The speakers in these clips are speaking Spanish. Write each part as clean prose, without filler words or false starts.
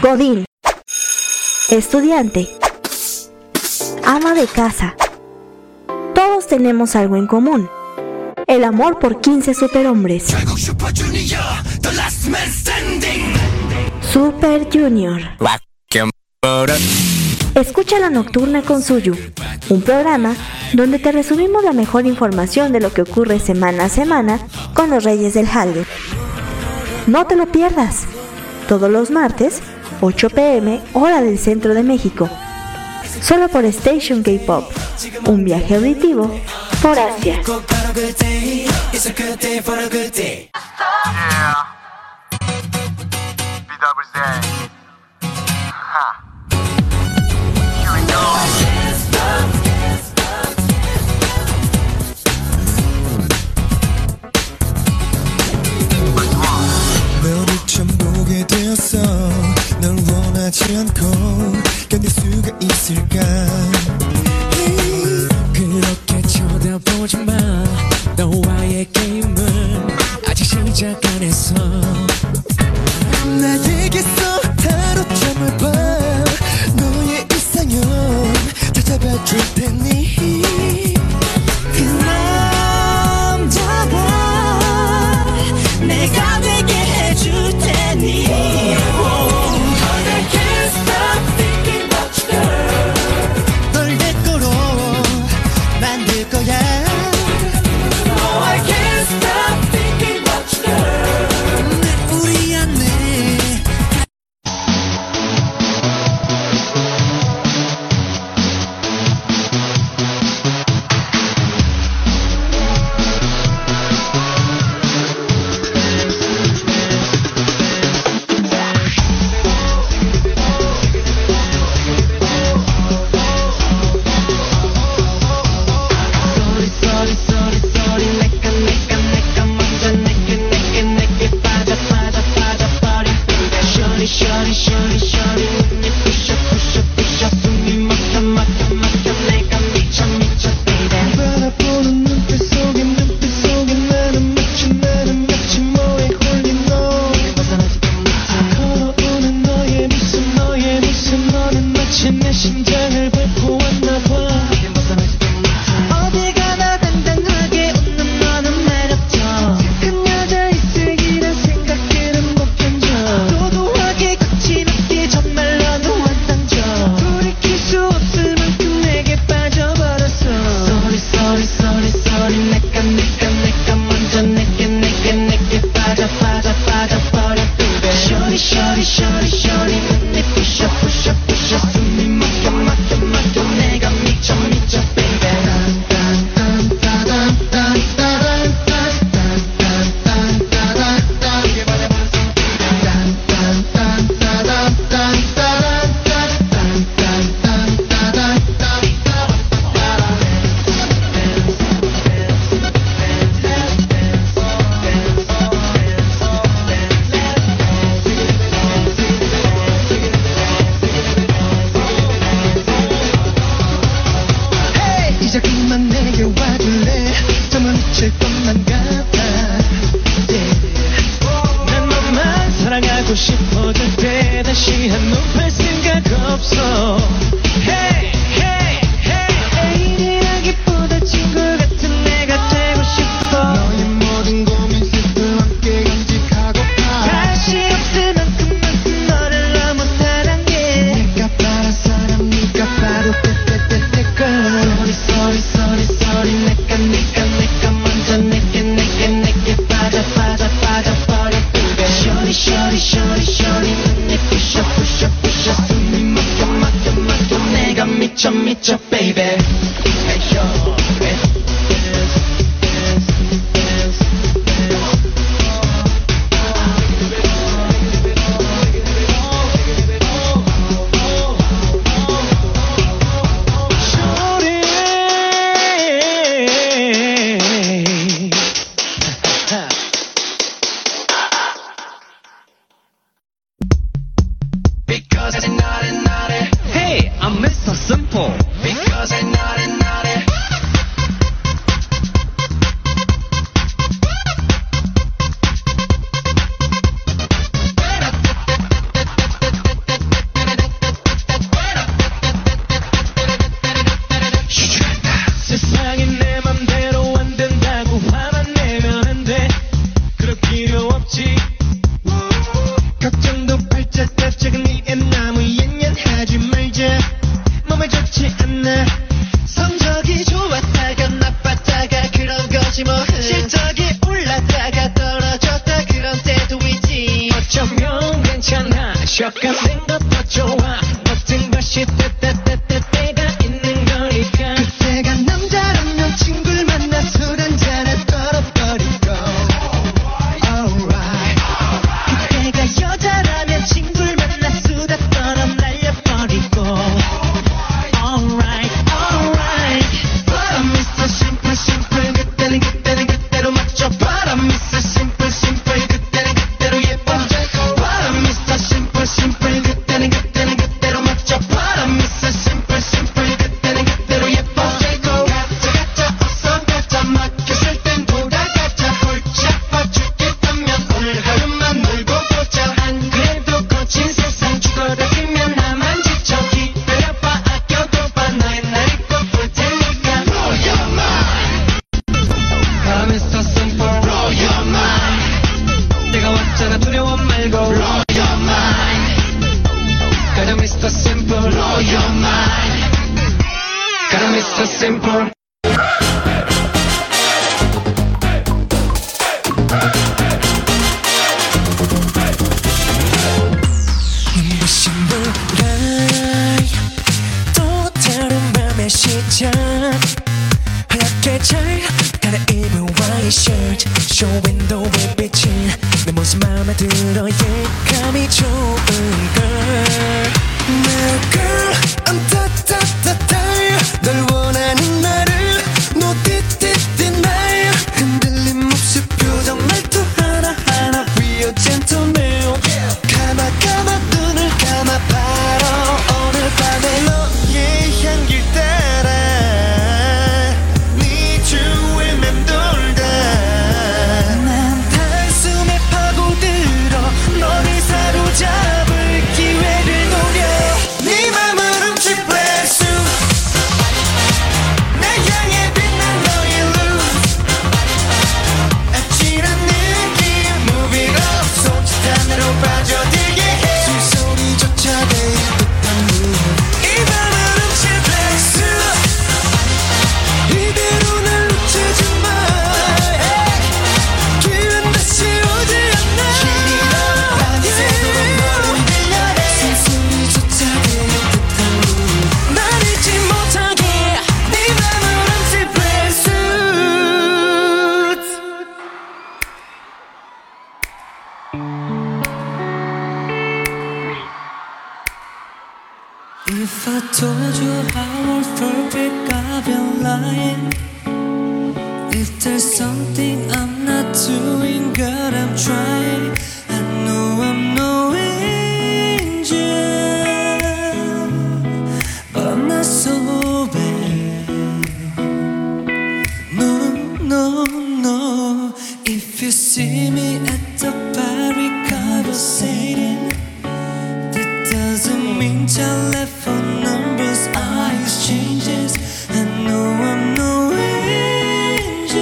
Godín, estudiante, ama de casa. Todos tenemos algo en común: el amor por 15 superhombres. Super Junior. Escucha La Nocturna con Suyu, un programa donde te resumimos la mejor información de lo que ocurre semana a semana con los Reyes del Hallyu. No te lo pierdas, todos los martes, 8 p.m. hora del centro de México, solo por Station K-Pop, un viaje auditivo por Asia. 널 원하지 않고 견딜 수가 있을까? 그렇게 쳐다보지 마. 너와의 게임은 아직 시작 안 했어. 나에게서 하루잠을 봐. 너의 이상형 찾아봐 줄 테니. 그 남자가 내가 되게 해줄 테니. Hey, I'm Mr. Simple. Because I'm naughty, naughty. 작은 위에 나무 연연하지 말자 몸에 좋지 않아 성적이 좋았다가 나빴다가 그런 거지 뭐 실적이 올랐다가 떨어졌다 그런 때도 있지 어쩌면 괜찮아 셔가는 것도 좋아 버튼 것이 때가 있는 거니까 그때가 남자라면 친구를 만나 술 한잔에 떨어버리고 alright 그때가 여자라면 친구를 만나 수다 떨어 날려버리고 alright 바람 있어 심플 그때는 그때로 맞춰 바람 있어 심플 그때는 그때로 예뻐 바람 있어 심플 그때는 그때로 맞춰 바람 있어 심플 그때는 그때로 예뻐 가자 어서 가자 막혔을 땐 돌아가자 골치 아파 죽겠다면 오늘 하루만 놀고 보자 안 그래도 거친 세상 죽어라 그면 나만 지쳐 기다려봐 아껴둬봐 너의 날 잊고 볼 테니까 Blow your mind 바람 있어 simple Blow your mind 내가 왔잖아 두려워 말고 Blow your mind 가자 Mr. Simple Blow your mind 가자 Mr. Simple 눈부신 노랄 또 다른 밤의 시작 하얗게 잘 갈아입은 와이셔츠 쇼윈도우에 비친 내 모습 맘에 들어 예감이 좋은 걸 My girl I'm 따따따따 널 원하는 나를 No 띠띠띠 나야 흔들림 없이 표정 말투 하나하나 We are gentleman 감아 눈을 감아 바로 오늘 밤에 너의 향기를 따라 네 주위에 맴돌다 난 단숨에 파고들어 너를 사로잡을 기회를 노려 네 맘을 훔칠 블레스 날 향해 빛난 너의 lose 아찔한 느낌 Move it up 손짓 하나로 빠져들게 해 숨소리조차 될 듯한 이 밤을 훔칠 블레스 이대로 날 놓치지 마 기회는 다시 오지 않아 길이로 밤새도록 널 흔들려해 숨소리조차 될 듯한 날 잊지 못하게 네 맘을 훔칠 블레스 If I told you how I'm perfect, I've been lying. If there's something I'm not doing, girl, I'm trying. I know I'm no angel, but I'm not so bad. No. If you see me at the party conversating, that doesn't mean telephone numbers are exchanges. I know I'm no angel,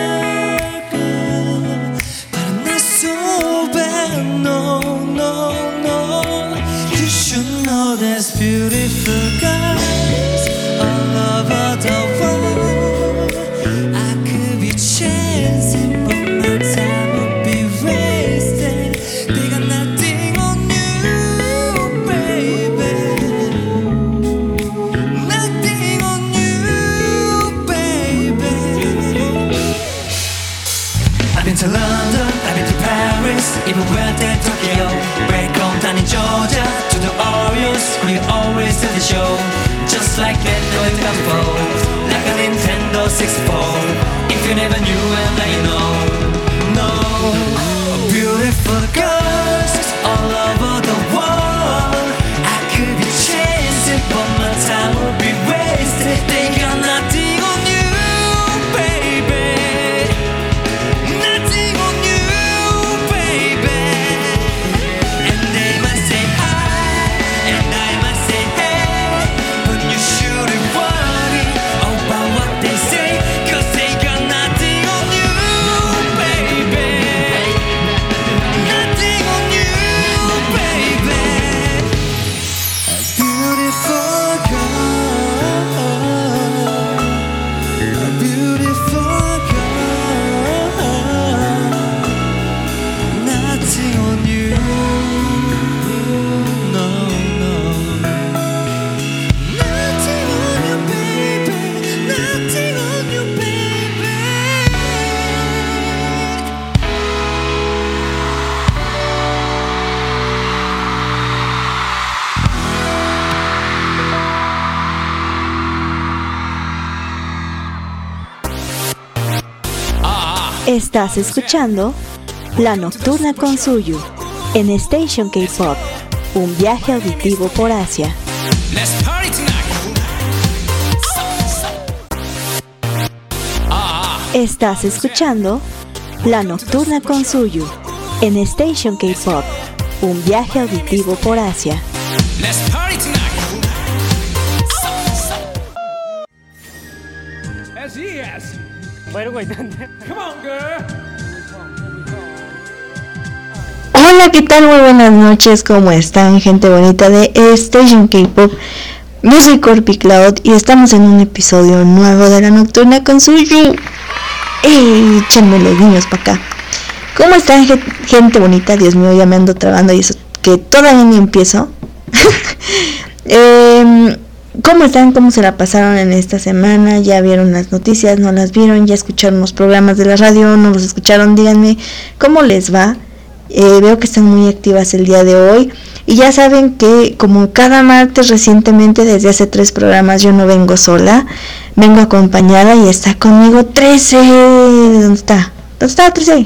girl, but I'm not so bad. No. You should know there's beautiful guys all over the world. I could be chasing, but my time would be wasted. They got nothing on you, baby. Nothing on you, baby. I've been to London, I've been to Paris, even went to Tokyo. Back home down in Georgia, to the Orioles, we always do the show. Just like that, no it comes before, like a Nintendo 64. If you never knew, well now you know. No, beautiful girls all over the world. I could be chasing, but my time would be wasted. They got nothing on you, baby. Nothing on you, baby. And they might say hi, and I might say hey, but you shouldn't worry about what they say, 'cause they got nothing on you. Estás escuchando La Nocturna con Suyu en Station K-Pop, un viaje auditivo por Asia. Estás escuchando La Nocturna con Suyu en Station K-Pop, un viaje auditivo por Asia. Hola, ¿qué tal? Muy buenas noches, ¿cómo están, gente bonita de Station K-Pop? Yo soy Corpi Cloud y estamos en un episodio nuevo de La Nocturna con Suyu. Échenme los niños para acá. ¿Cómo están, gente bonita? Dios mío, ya me ando trabando y eso que todavía ni empiezo. ¿Cómo están? ¿Cómo se la pasaron en esta semana? ¿Ya vieron las noticias? ¿No las vieron? ¿Ya escucharon los programas de la radio? ¿No los escucharon? Díganme cómo les va. Veo que están muy activas el día de hoy. Y ya saben que como cada martes recientemente, desde hace 3 programas, yo no vengo sola. Vengo acompañada y está conmigo 13. ¿Dónde está? ¿Dónde está 13?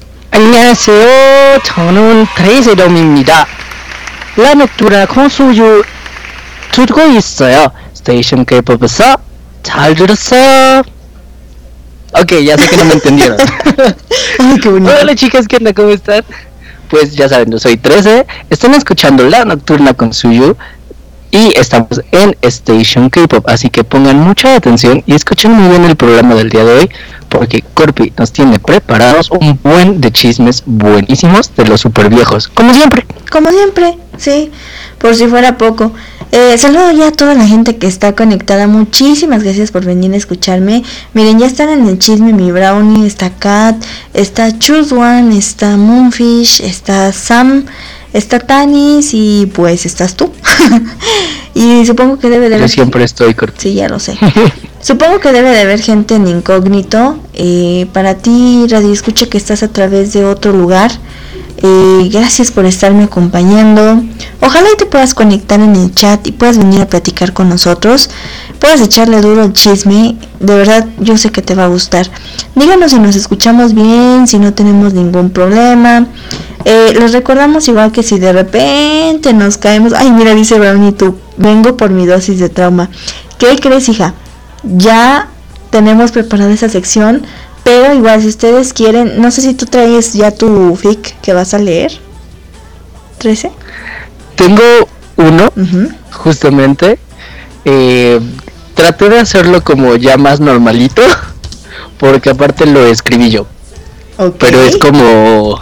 안녕하세요. 저는 트레이세롬입니다. La Nocturna con Suyu 듣고 있어요. Station K-pop에서 잘 들었어요. Ok, ya sé que no me entendieron. Ay, qué bonito. Hola chicas, ¿qué onda? ¿Cómo están? Pues ya saben, yo soy 13. Están escuchando La Nocturna con Suyu y estamos en Station K-Pop, así que pongan mucha atención y escuchen muy bien el programa del día de hoy, porque Corpi nos tiene preparados un buen de chismes buenísimos de los super viejos, como siempre. Como siempre, sí, por si fuera poco. Saludo ya a toda la gente que está conectada. Muchísimas gracias por venir a escucharme. Miren, ya están en el chisme mi Brownie, está Kat, está Choose One, está Moonfish, está Sam, está Tanis y pues estás tú. Y supongo que debe de haber... Yo siempre estoy, Corpi. Sí, ya lo sé. Supongo que debe de haber gente en incógnito. Para ti, Radio Escucha, que estás a través de otro lugar, gracias por estarme acompañando. Ojalá y te puedas conectar en el chat y puedas venir a platicar con nosotros. Puedas echarle duro al chisme. De verdad, yo sé que te va a gustar. Díganos si nos escuchamos bien, si no tenemos ningún problema. Les recordamos igual que si de repente nos caemos... Ay, mira, dice Brownie, tú, vengo por mi dosis de trauma. ¿Qué crees, hija? Ya tenemos preparada esa sección, pero igual si ustedes quieren, no sé si tú traes ya tu fic que vas a leer. 13. Tengo uno, justamente. Traté de hacerlo como ya más normalito, porque aparte lo escribí yo. Okay. Pero es como...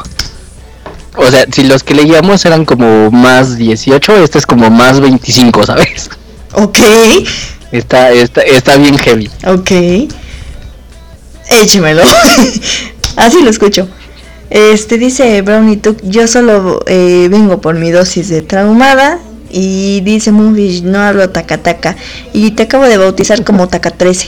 O sea, si los que leíamos eran como más 18, este es como más 25, ¿sabes? Ok. Está bien heavy. Ok. Échemelo. Así lo escucho. Dice Brownie Tuk, yo solo vengo por mi dosis de traumada. Y dice Moonfish, no hablo taca. Y te acabo de bautizar como Taca 13.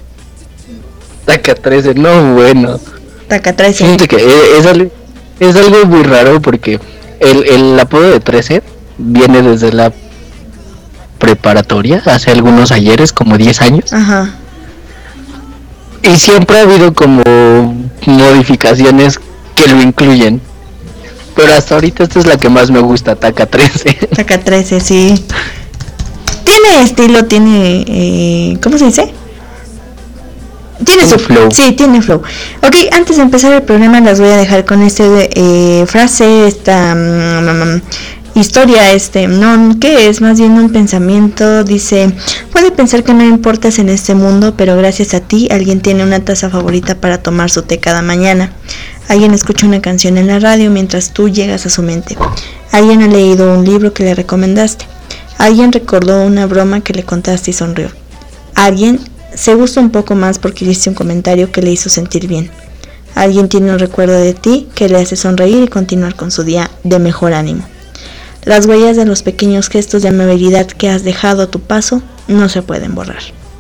Taca 13, no, bueno. Taca 13. Fíjate que es algo muy raro porque el apodo de 13 viene desde la preparatoria, hace algunos ayeres, como 10 años. Ajá. Y siempre ha habido como modificaciones que lo incluyen. Pero hasta ahorita esta es la que más me gusta, Taca 13. Taca 13, sí. Tiene estilo, tiene... ¿cómo se dice? Tiene su flow. Sí, tiene flow. Ok, antes de empezar el programa las voy a dejar con frase, esta historia, no, que es más bien un pensamiento. Dice, puede pensar que no importas en este mundo, pero gracias a ti alguien tiene una taza favorita para tomar su té cada mañana. Alguien escucha una canción en la radio mientras tú llegas a su mente. Alguien ha leído un libro que le recomendaste. Alguien recordó una broma que le contaste y sonrió. Alguien se gusta un poco más porque hiciste un comentario que le hizo sentir bien. Alguien tiene un recuerdo de ti que le hace sonreír y continuar con su día de mejor ánimo. Las huellas de los pequeños gestos de amabilidad que has dejado a tu paso no se pueden borrar.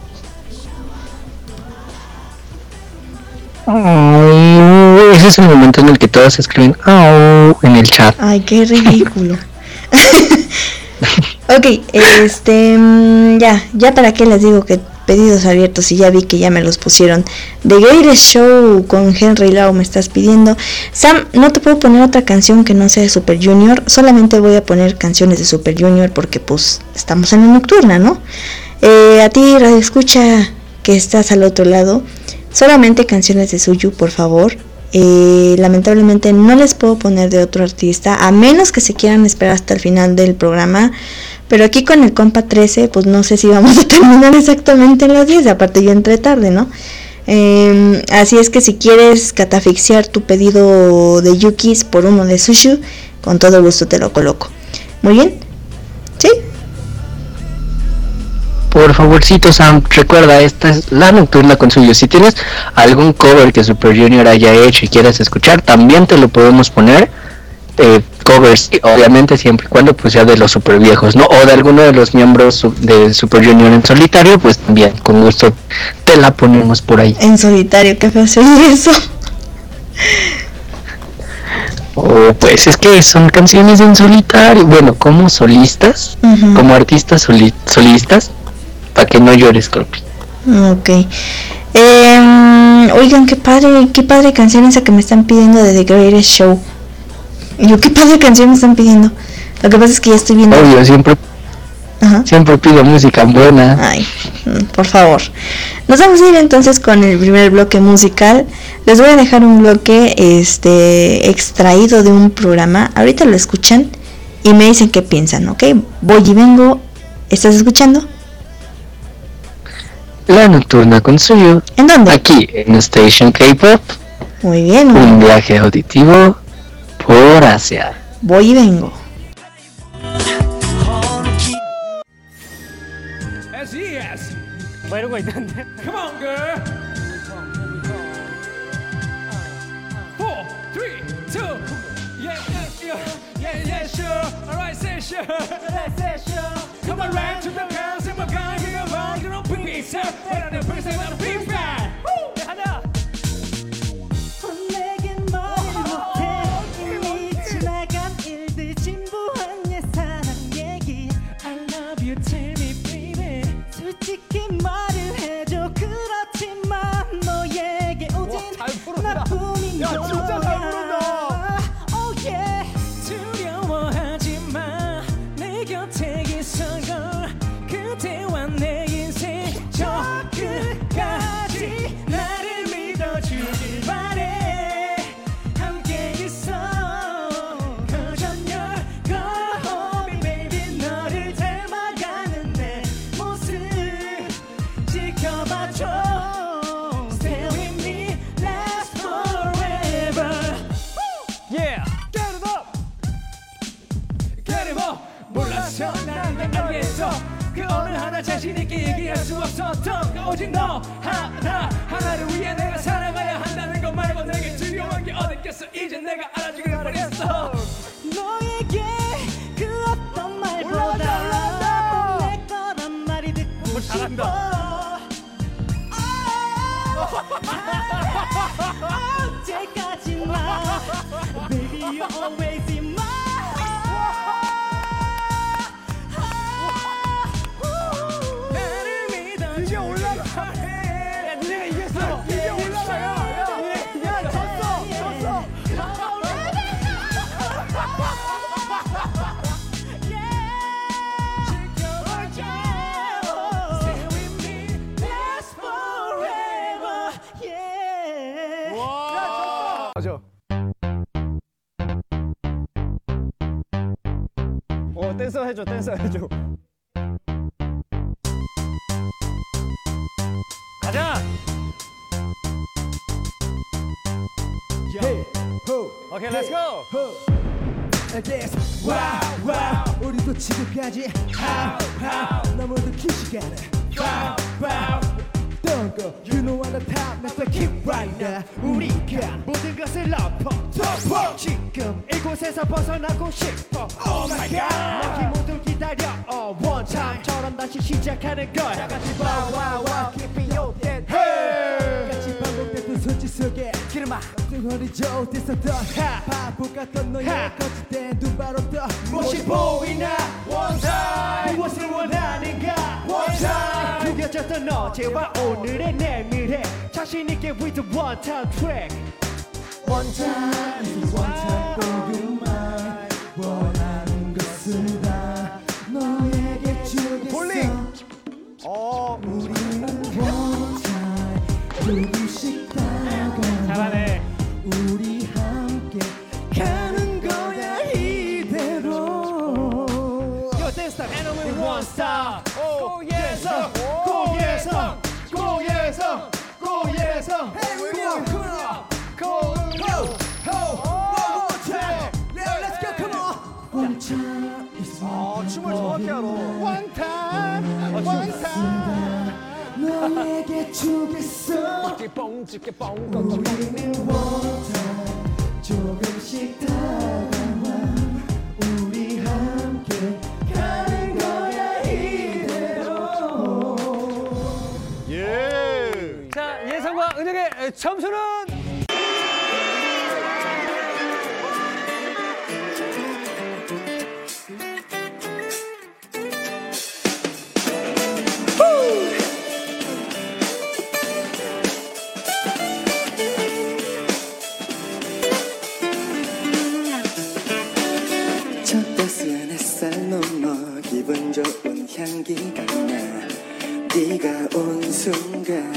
Ese es el momento en el que todos escriben en el chat. Ay, qué ridículo. Ok, ya para qué les digo que pedidos abiertos y ya vi que ya me los pusieron. The Greatest Show con Henry Lau me estás pidiendo. Sam, no te puedo poner otra canción que no sea de Super Junior, solamente voy a poner canciones de Super Junior porque pues estamos en la nocturna, ¿no? A ti, radio escucha, que estás al otro lado, solamente canciones de Suyu, por favor. Lamentablemente no les puedo poner de otro artista, a menos que se quieran esperar hasta el final del programa. Pero aquí con el compa 13, pues no sé si vamos a terminar exactamente en las 10, aparte yo entré tarde, ¿no? Así es que si quieres catafixiar tu pedido de Yukis por uno de Suyu, con todo gusto te lo coloco. Muy bien, ¿sí? Por favorcito, Sam, recuerda, esta es la nocturna con Suyu. Si tienes algún cover que Super Junior haya hecho y quieras escuchar, también te lo podemos poner. Covers, obviamente, siempre y cuando pues sea de los super viejos, ¿no? O de alguno de los miembros de Super Junior en solitario, pues también, con gusto te la ponemos por ahí. En solitario, qué feo se oye eso. Pues es que son canciones en solitario, bueno, como solistas, como artistas solistas, para que no llores, Corpi. Ok. Oigan, qué padre canción esa que me están pidiendo de The Greatest Show. Yo, qué padre canción me están pidiendo. Lo que pasa es que ya estoy viendo. Obvio, siempre pido música buena. Ay, por favor. Nos vamos a ir entonces con el primer bloque musical. Les voy a dejar un bloque extraído de un programa. Ahorita lo escuchan y me dicen qué piensan, ¿ok? Voy y vengo. ¿Estás escuchando? La nocturna con Suyu. ¿En dónde? Aquí, en Station K-Pop. Muy bien. Un viaje auditivo por Asia. Voy y vengo. Come on, girl. 4, 3, 2. Yeah, sure. All right, say sure. Come on, right to the house, and we're going to go on. You don't bring me, sir. But I'm the person that'll be fine. 하나. 내겐 말을 못해 이미 지나간 일들 진부한 예사랑 얘기 I love you, tell me baby 솔직히 말을 해줘 그렇지만 너에게 오진 나뿐인 거야 진짜 잘 부른다. Oh yeah 두려워하지 마. 내 곁에 있어요. 그대와 내 인생 저 끝까지 나를 믿어주길 바래. 함께 있어. Cause I'm your girl, homie, baby. 너를 닮아가는 내 모습 지켜봐줘. Stay with me, last forever. Yeah, get it up. Get it up. 몰라서 난 알겠어. 그 어느 하나 자신 있게 얘기할 수 없었던 그 오직 너 하나를 위해 내가 살아가야 한다는 것 말고 내게 두려운 게 어디 있겠어. 이제 내가 알아주길 바랬어. 너에게 그 어떤 말보다 내 거란 말이 듣고 싶어 언제까지나 Baby you're always in my 나를 믿어. 이제 올라가. 내가 이겼어. 이제 올라가요. 야, 졌어. Stay with me, last forever, yeah. 맞아. 댄서 해줘. 가자. 오케이, 렛츠 고. wow 우리도 지금까지 how 너무도 긴 시간을 wow Don't go you know I'm the top let's keep right now 우리가 모든 것을 덮어 지금 이곳에서 벗어나고 싶어 Oh my god 너희 모두 기다려 one time처럼 다시 시작하는 거야 다 같이 wow keeping your dead hey 같이 반복됐던 손짓 속에 기름아 뚱허리져 됐었던 바보 같던 너의 거짓된 두 발로부터 무엇이 보이나 one time 무엇을 원하는가 one time 구겨졌던 어떤 어제와 오늘의 내 미래 자신있게 with the one time track One time, one time for you mine 원하는 것을 다 너에게 주겠어 우리는 one time 조금씩 다가와 잘하네. 우리 함께 가는 거야 이대로 Yo dance time and only one stop 고예성 고예성 고예성 고예성 Hey we want come on go go go one more time Yeah let's go come on One time 춤을 정확히 알아 One time One time 너에게 주겠어 우리는 one time 조금씩 다가와 우리 함께 가는 거야 이대로 자, 예상과 은혁의 점수는 저 따스한 햇살 넘어 기분 좋은 향기가 나 네가 온 순간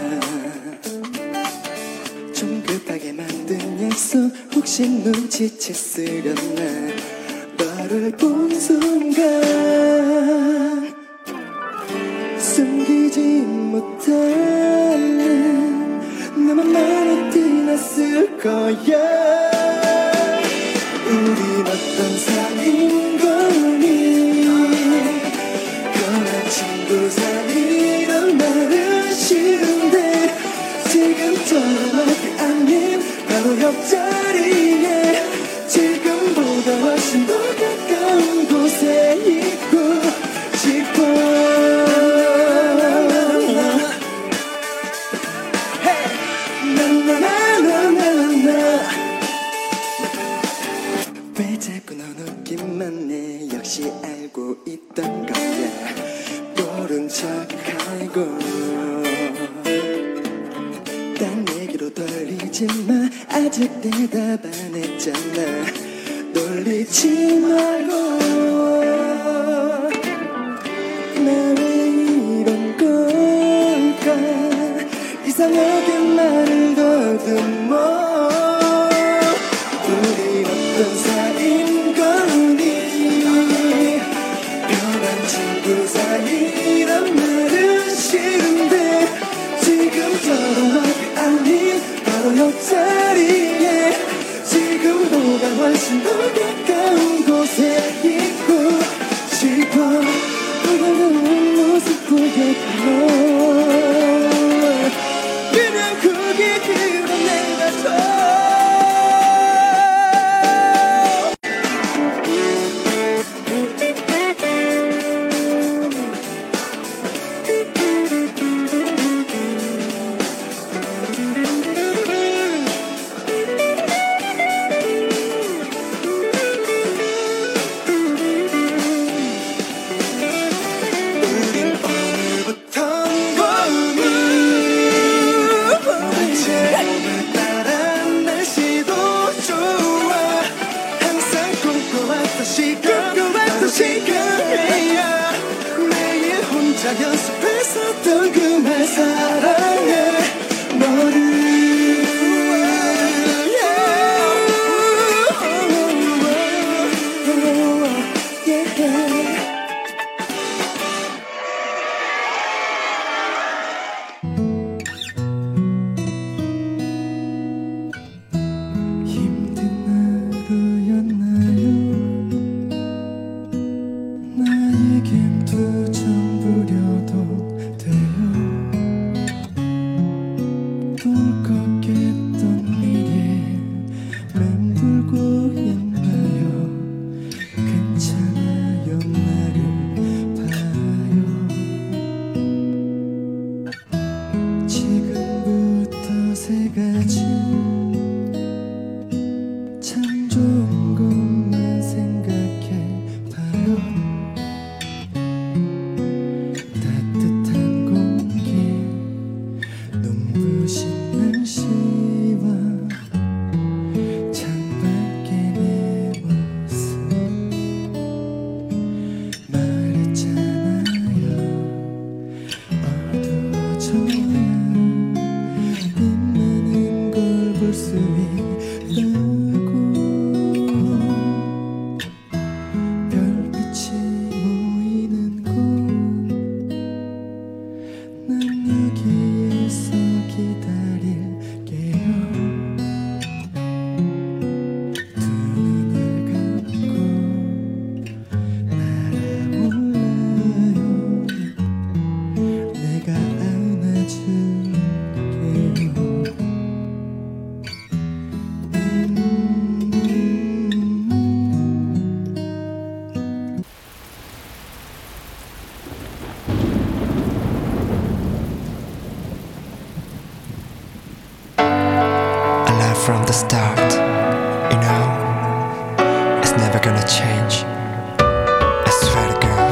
좀 급하게 만든 약속 혹시 눈치챘으려나 너를 본 순간 숨기지 못하는 나만만이 티났을 거야 우린 어떤 사이인 거니 편한 친구 사이란 말은 싫은데 지금처럼하게 아닌 바로 옆자리에 지금보다 훨씬 더 가까운 곳에 있고 싶어 나나나나나나 왜 자꾸 넌 웃기만 해 역시 알고 있던 거야 모른 척하고 딴 얘기로 돌리지마 아직 대답 안 했잖아 놀리지 말고 나 왜 이런 걸까 이상하게 말을 더듬어 우린 어떤 사이인 거니 편한 친구 사이란 말은 싫은데 지금처럼하게 아닌 바로 옆자리에 지금보다 훨씬 더 가까운 곳에 있고 싶어 너는 모습 보였고 그냥 그게 드러내가 줘 매일 혼자 연습했었던 그 말 사랑해 너를 힘든 하루였나요 나에겐 두 점 부려도 돼요 the start. You know, it's never gonna change. I swear to God.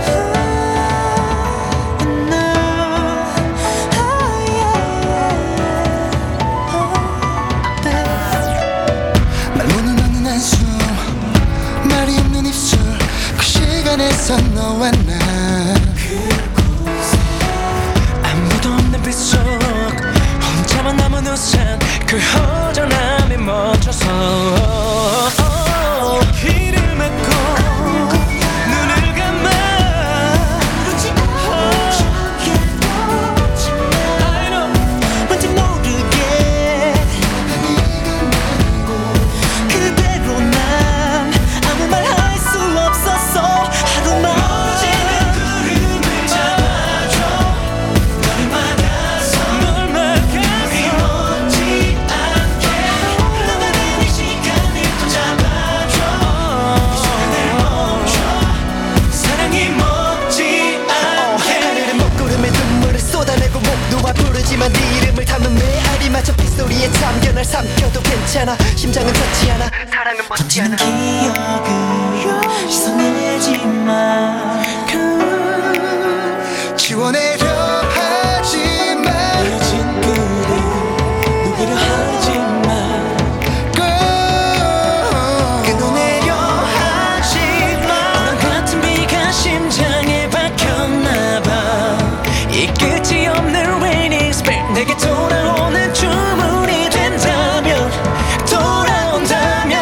말문을 막는 한숨, 말이 없는 입술, 그 시간에서 너와 나 아무도 없는 빛 속 혼자만 남은 우산, 그 허전함에 멈춰서 귀를 막고 눈을 감아 I know 왠지 모르게 그대로 난 아무 말 할 수 없었어. 하루 멀어지는 구름을 잡아줘. 너를 막아서 널 막아서 우리 멈지 않게 흘러가는 이 시간을 또 잡아줘. 이 시간을 멈춰 사랑이 멈지 않게. 하늘은 먹구름에 눈물을 쏟아내고 목 놓아 부르지만 네 이름을 담은 메아리 마저 빗소리에 잠겨 날 삼켜도 괜찮아. 심장은 닿지 않아. 사랑은 멎지 않아. 기억을 씻어내지마. 지워내려 하지마. 헤어진 그대 누구려 하지마. 끊어내려 하지마. 바람 같은 비가 심장에 박혔나봐. 이 끝이 없는 raining spell 내게 돌아오는 주문이 된다면 돌아온다면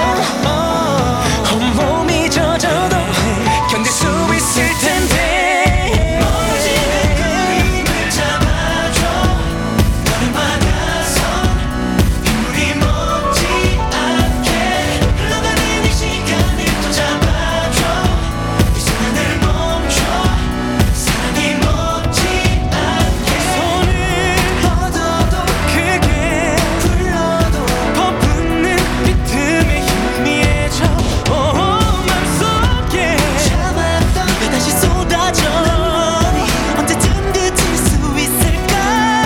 온몸이 젖어도 견딜 수 있을 텐데. 멀어지는 그림을 잡아줘. 너를 막아서 빗물이 멈지 않게 흘러가는 이 시간을 또 잡아줘. 이 순간을 멈춰 사랑이 멈지 않게. 손을 뻗어도 크게 불러도 퍼붓는 리듬에 희미해져. 맘속에 참았던 네가 다시 쏟아져. 언제쯤 그칠 수 있을까.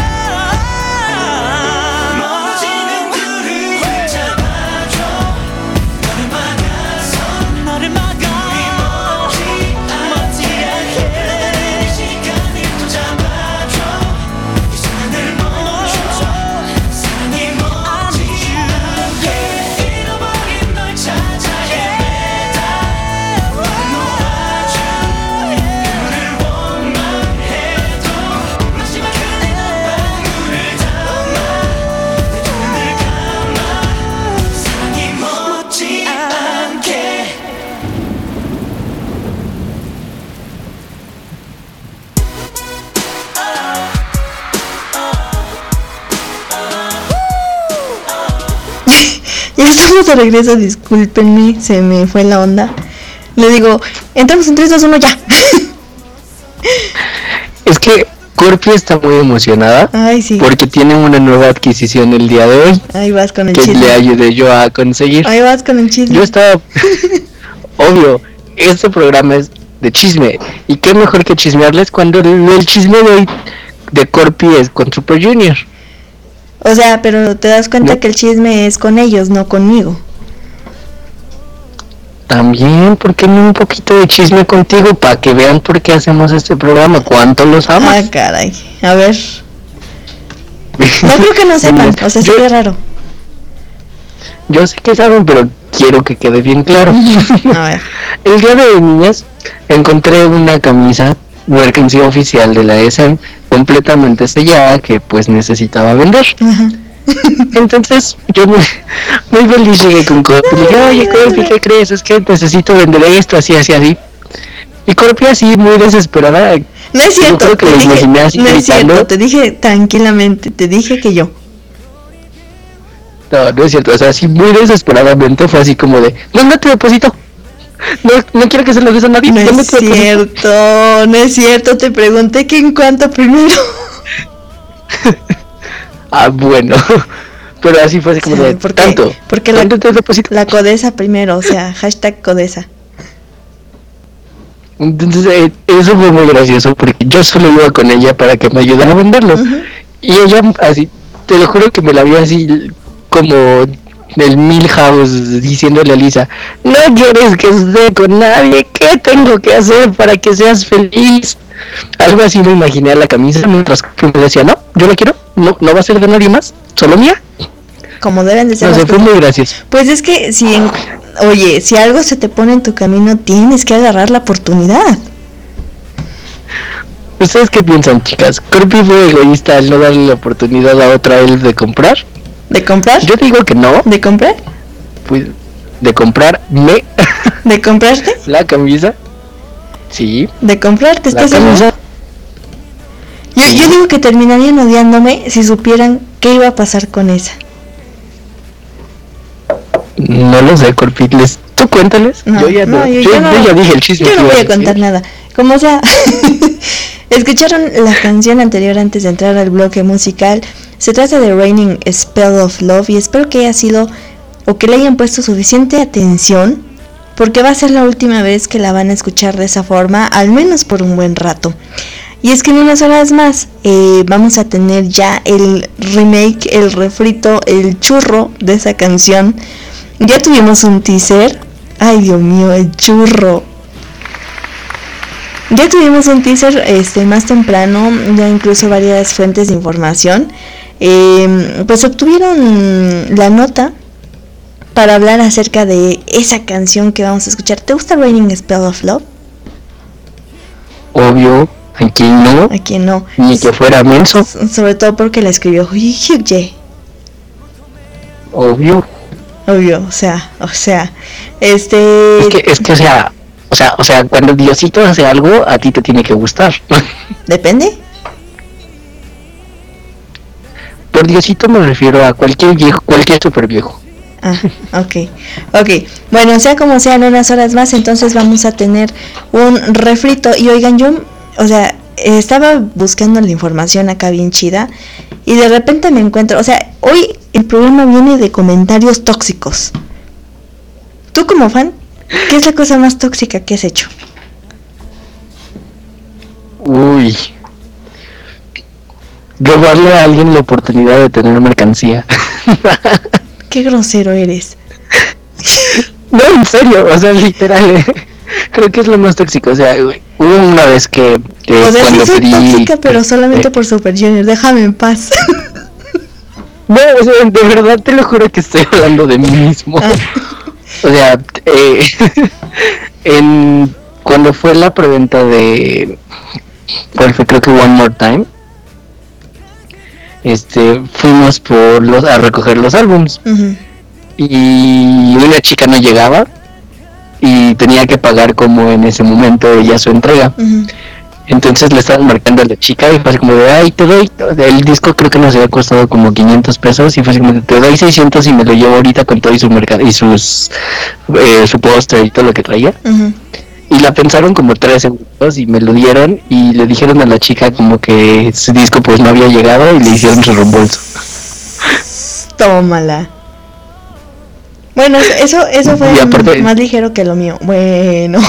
멀어지는 구름을 잡아줘. 너를 막아서 너를 막아 우리 멈지 않게 흘러가는 이 시간을 또 잡아줘. 이 순간을 멈춰 사랑이 멈지 않게. 잃어버린 널 찾아 헤매다 놓아줘. 눈물을 원망해도 마지막 그대 방울을 담아 내 두 눈을 감아 사랑이 멈지 않게. Ya estamos de regreso, discúlpenme, se me fue la onda. Le digo, entramos en 3, 2, 1, ya. Es que Corpi está muy emocionada Ay, sí. porque tiene una nueva adquisición el día de hoy Ahí vas con el que le chisme. ayudé yo a conseguir. Ahí vas con el chisme. Yo estaba, obvio, este programa es de chisme y qué mejor que chismearles cuando el chisme de hoy de Corpi es con Super Junior. O sea, pero te das cuenta No. que el chisme es con ellos, no conmigo. También, ¿por qué no un poquito de chisme contigo para que vean por qué hacemos este programa? ¿Cuánto los Ah, amas? caray. A ver. No creo que no sepan, o sea, yo, sería raro. yo sé que saben, pero quiero que quede bien claro. A ver. El día de hoy, niñas, encontré una camisa mercancía oficial de la SM completamente sellada que pues necesitaba vender. Ajá. Entonces yo muy feliz llegué con Corpi y le dije, oye Corpi, ¿qué crees? Es que necesito vender esto, así, así, así. Y Corpi así muy desesperada. No es Yo cierto, creo que te la dije, imaginé así no es gritando. cierto, te dije tranquilamente, te dije que yo. No, no es cierto, o sea, así muy desesperadamente fue así como de, ¿dónde te deposito? No quiero que se lo des a nadie. No ¿Dónde es te deposito? cierto, no es cierto, te pregunté que en cuánto primero. Ah, bueno. Pero así fue así como Sí, de porque- tanto. porque ¿Dónde te deposito? La codesa primero, o sea, hashtag codesa. Entonces eso fue muy gracioso porque yo solo iba con ella para que me ayudara a venderlo. Ujú. Y ella así, te lo juro que me la vio así como del Milhouse diciéndole a Lisa, no quieres que esté con nadie, ¿qué tengo que hacer para que seas feliz? Algo así me imaginé a la camisa, mientras que me decía, no, yo la quiero, no va a ser de nadie más, solo mía. Como deben de ser No sé, las fue cosas. muy gracioso. Pues es que oye, si algo se te pone en tu camino, tienes que agarrar la oportunidad. ¿Ustedes qué piensan, chicas? ¿Kirby fue egoísta al no darle la oportunidad a otra elf de comprar? ¿De comprar? Yo digo que no, ¿De comprar? pues, de comprarme ¿De comprarte? la camisa. Sí, ¿De comprarte? la ¿Estás seguro? camisa. Yo digo que terminarían odiándome si supieran qué iba a pasar con esa. No lo sé, Corpi, tú cuéntales. No, yo ya no, yo no- ya dije el chisme. Yo que no iba voy a decir. contar nada. Como sea, escucharon la canción anterior antes de entrar al bloque musical. Se trata de Raining Spell of Love y espero que haya sido o que le hayan puesto suficiente atención porque va a ser la última vez que la van a escuchar de esa forma, al menos por un buen rato. Y es que en unas horas más vamos a tener ya el remake, el refrito, el churro de esa canción. Ya tuvimos un teaser. Ay, Dios mío, el churro. Ya tuvimos un teaser más temprano, ya incluso varias fuentes de información. Pues obtuvieron la nota para hablar acerca de esa canción que vamos a escuchar. ¿Te gusta Raining Spell of Love? Obvio, aquí no, ¿A quién no? ni que fuera menso, Sobre todo porque la escribió Hugh J. obvio. Obvio, o sea, Es que, o sea, cuando Diosito hace algo, a ti te tiene que gustar. depende. Por Diosito me refiero a cualquier viejo, cualquier super viejo. Ah, ok. Bueno, sea como sea, en unas horas más, entonces vamos a tener un refrito. Y oigan, yo, estaba buscando la información acá bien chida y de repente me encuentro, hoy el programa viene de comentarios tóxicos. Tú como fan, ¿qué es la cosa más tóxica que has hecho? Uy. Robarle a alguien la oportunidad de tener mercancía. Qué grosero eres. No, en serio, o sea, literal, creo que es lo más tóxico. O sea, hubo una vez que O sea, sí cuando soy pedí, tóxica, pero solamente por Super Junior. Déjame en paz. No, o sea, de verdad te lo juro que estoy hablando de mí mismo. O sea, cuando fue la preventa de, ¿cuál fue? Creo que One More Time. Fuimos a recoger los álbums. Ujú. Y una chica no llegaba y tenía que pagar como en ese momento ella su entrega. Ujú. Entonces le estaban marcando a la chica y fue así como de, ay, te doy, el disco creo que nos había costado como 500 pesos y fue así como de, te doy 600 y me lo llevo ahorita con todo y su su póster y todo lo que traía. Ujú. Y la pensaron como 3 segundos y me lo dieron y le dijeron a la chica como que su disco pues no había llegado y le hicieron su reembolso. Tómala. Bueno, eso fue Y aparte- más ligero que lo mío. Bueno.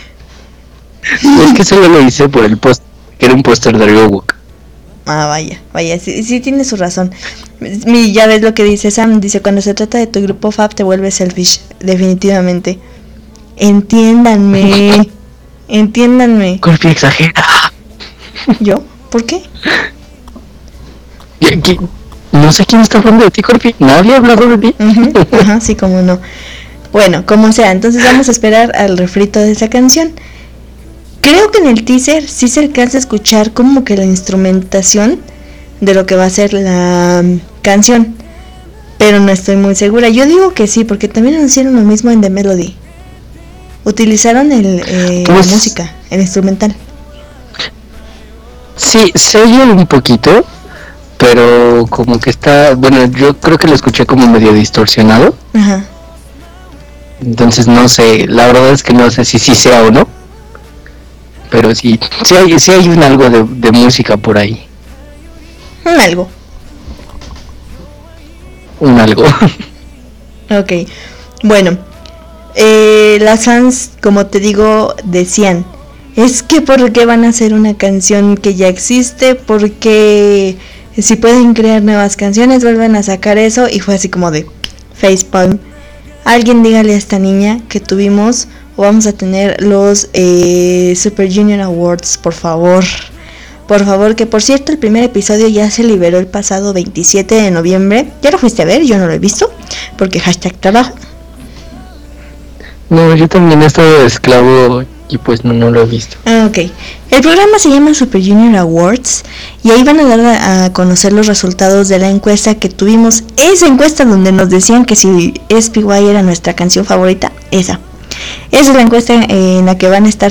Es que solo lo hice por el post, que era un póster de Ryobuk. Ah, vaya, sí tiene su razón. Ya ves lo que dice Sam, dice, cuando se trata de tu grupo Fab te vuelves selfish, definitivamente. Entiéndanme. Corpi exagera. ¿Yo? ¿Por qué? No sé quién está hablando de ti, Corpi. Nadie ha hablado de ti. Ujú, ajá, sí, como no. Bueno, como sea, entonces vamos a esperar al refrito de esa canción. Creo que en el teaser sí se alcanza a escuchar como que la instrumentación de lo que va a ser la canción, pero no estoy muy segura. Yo digo que sí, porque también anunciaron lo mismo en The Melody. Utilizaron la Pues- música, el instrumental. Sí, se oye un poquito, pero como que está, bueno, yo creo que lo escuché como medio distorsionado. Ajá. Entonces no sé, la verdad es que no sé si sí sea o no. Pero sí hay un algo de música por ahí. Algo. Un algo. Ok. Bueno. Las fans, como te digo, decían, es que ¿por qué van a hacer una canción que ya existe? Porque si pueden crear nuevas canciones, vuelven a sacar eso. Y fue así como de, facepalm. Alguien dígale a esta niña que tuvimos o vamos a tener los Super Junior Awards, por favor. Por favor, que por cierto el primer episodio ya se liberó el pasado 27 de noviembre. ¿Ya lo fuiste a ver? Yo no lo he visto, porque #trabajo. No, yo también he estado esclavo y pues no lo he visto. Ah, ok. El programa se llama Super Junior Awards y ahí van a dar a conocer los resultados de la encuesta que tuvimos. Esa encuesta donde nos decían que si SPY era nuestra canción favorita, esa es la encuesta en la que van a estar...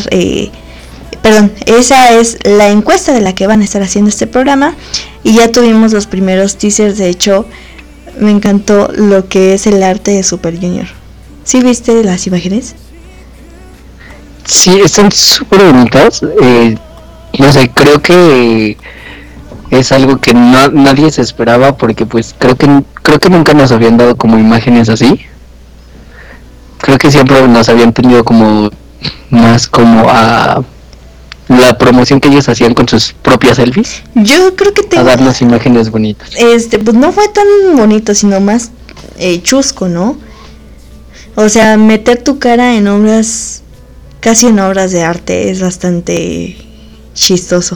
esa es la encuesta de la que van a estar haciendo este programa. Y ya tuvimos los primeros teasers. De hecho, me encantó lo que es el arte de Super Junior. ¿Sí viste las imágenes? Sí, están súper bonitas. No sé, creo que es algo que nadie se esperaba, porque pues creo que nunca nos habían dado como imágenes así. Creo que siempre nos habían tenido como más como a la promoción que ellos hacían con sus propias selfies. Yo creo que a darnos imágenes bonitas. Pues no fue tan bonito, sino más chusco, ¿no? O sea, meter tu cara en obras, casi en obras de arte, es bastante chistoso.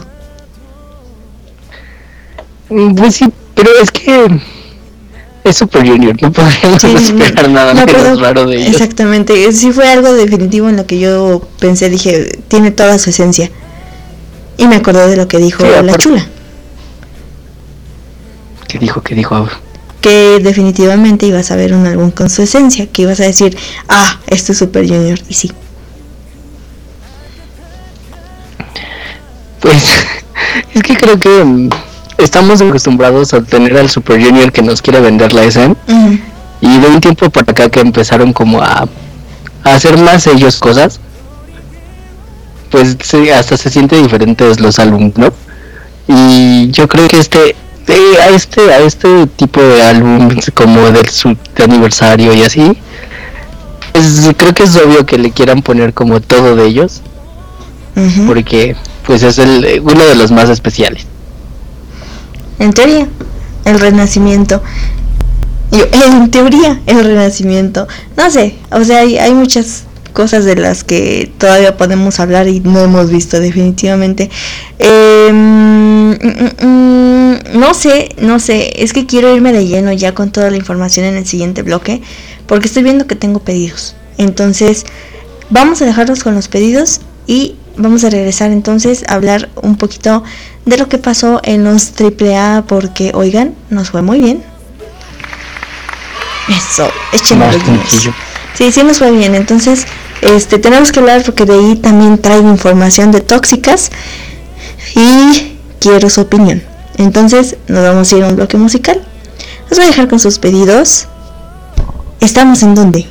Pues sí, pero es que es Super Junior, no podríamos esperar nada menos raro de ellos. Exactamente, sí fue algo definitivo en lo que yo pensé, dije, tiene toda su esencia. Y me acordé de lo que dijo la chula. ¿Qué dijo? Que definitivamente ibas a ver un álbum con su esencia, que ibas a decir, esto es Super Junior, y sí. Pues es que creo que estamos acostumbrados a tener al Super Junior que nos quiere vender la SM. Uh-huh. Y de un tiempo para acá que empezaron como a hacer más ellos cosas, pues sí, hasta se siente diferentes los álbumes, ¿no? Y yo creo que a este tipo de álbumes como de aniversario y así, pues creo que es obvio que le quieran poner como todo de ellos. Uh-huh. Porque pues es uno de los más especiales. En teoría, el renacimiento. En teoría, el renacimiento. No sé, o sea, hay muchas cosas de las que todavía podemos hablar y no hemos visto definitivamente. No sé, es que quiero irme de lleno ya con toda la información en el siguiente bloque, porque estoy viendo que tengo pedidos. Entonces, vamos a dejarlos con los pedidos y vamos a regresar entonces a hablar un poquito de lo que pasó en los AAA, porque, oigan, nos fue muy bien. Eso, échenme los niños. Sí, nos fue bien. Entonces, tenemos que hablar porque de ahí también traigo información de tóxicas y quiero su opinión. Entonces, nos vamos a ir a un bloque musical. Los voy a dejar con sus pedidos. ¿Estamos en dónde?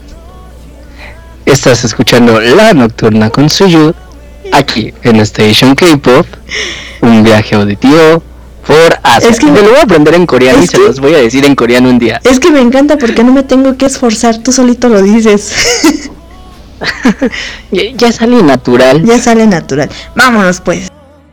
Estás escuchando La Nocturna con Suyu, aquí en Station K-Pop, un viaje auditivo por Asia. Es que me lo voy a aprender en coreano y se los voy a decir en coreano un día. Es que me encanta porque no me tengo que esforzar, tú solito lo dices. Ya sale natural. Vámonos pues.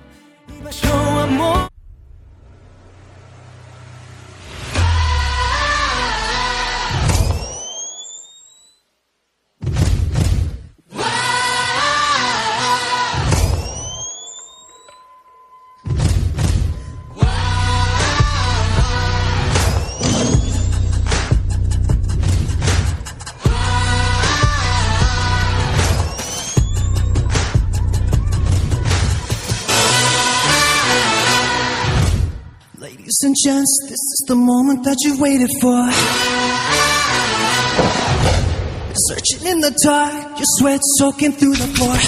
Ladies and gents, this is the moment that you've waited for. Searching in the dark, your sweat soaking through the floor.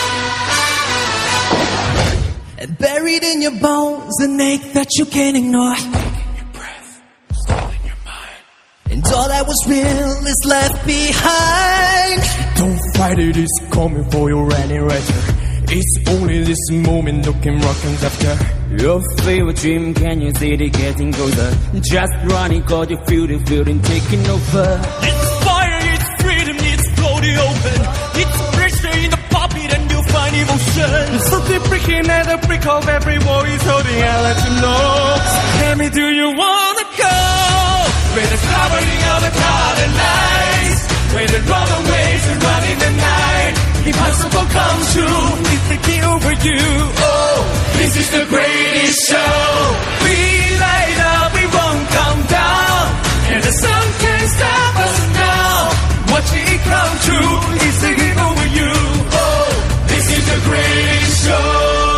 And buried in your bones, an ache that you can't ignore. Taking your breath, stalling your mind. And all that was real is left behind. Don't fight it, it's coming for you anyway. It's only this moment looking rockin' after. Your favorite dream, can you see it getting closer? Just running, cause you feel the feeling taking over. It's fire, it's freedom, it's floating open. It's pressure in the pocket and you find emotion. It's something breaking at the brink of every voice holding. I'll let you know. So tell me, do you wanna go? With the covering of the colored lights, where the runaways are running the night. Impossible come true, it's taking over you. Oh, this is the greatest show. We light up, we won't come down, and the sun can't stop us now. Watching it come true, it's taking over you. Oh, this is the greatest show.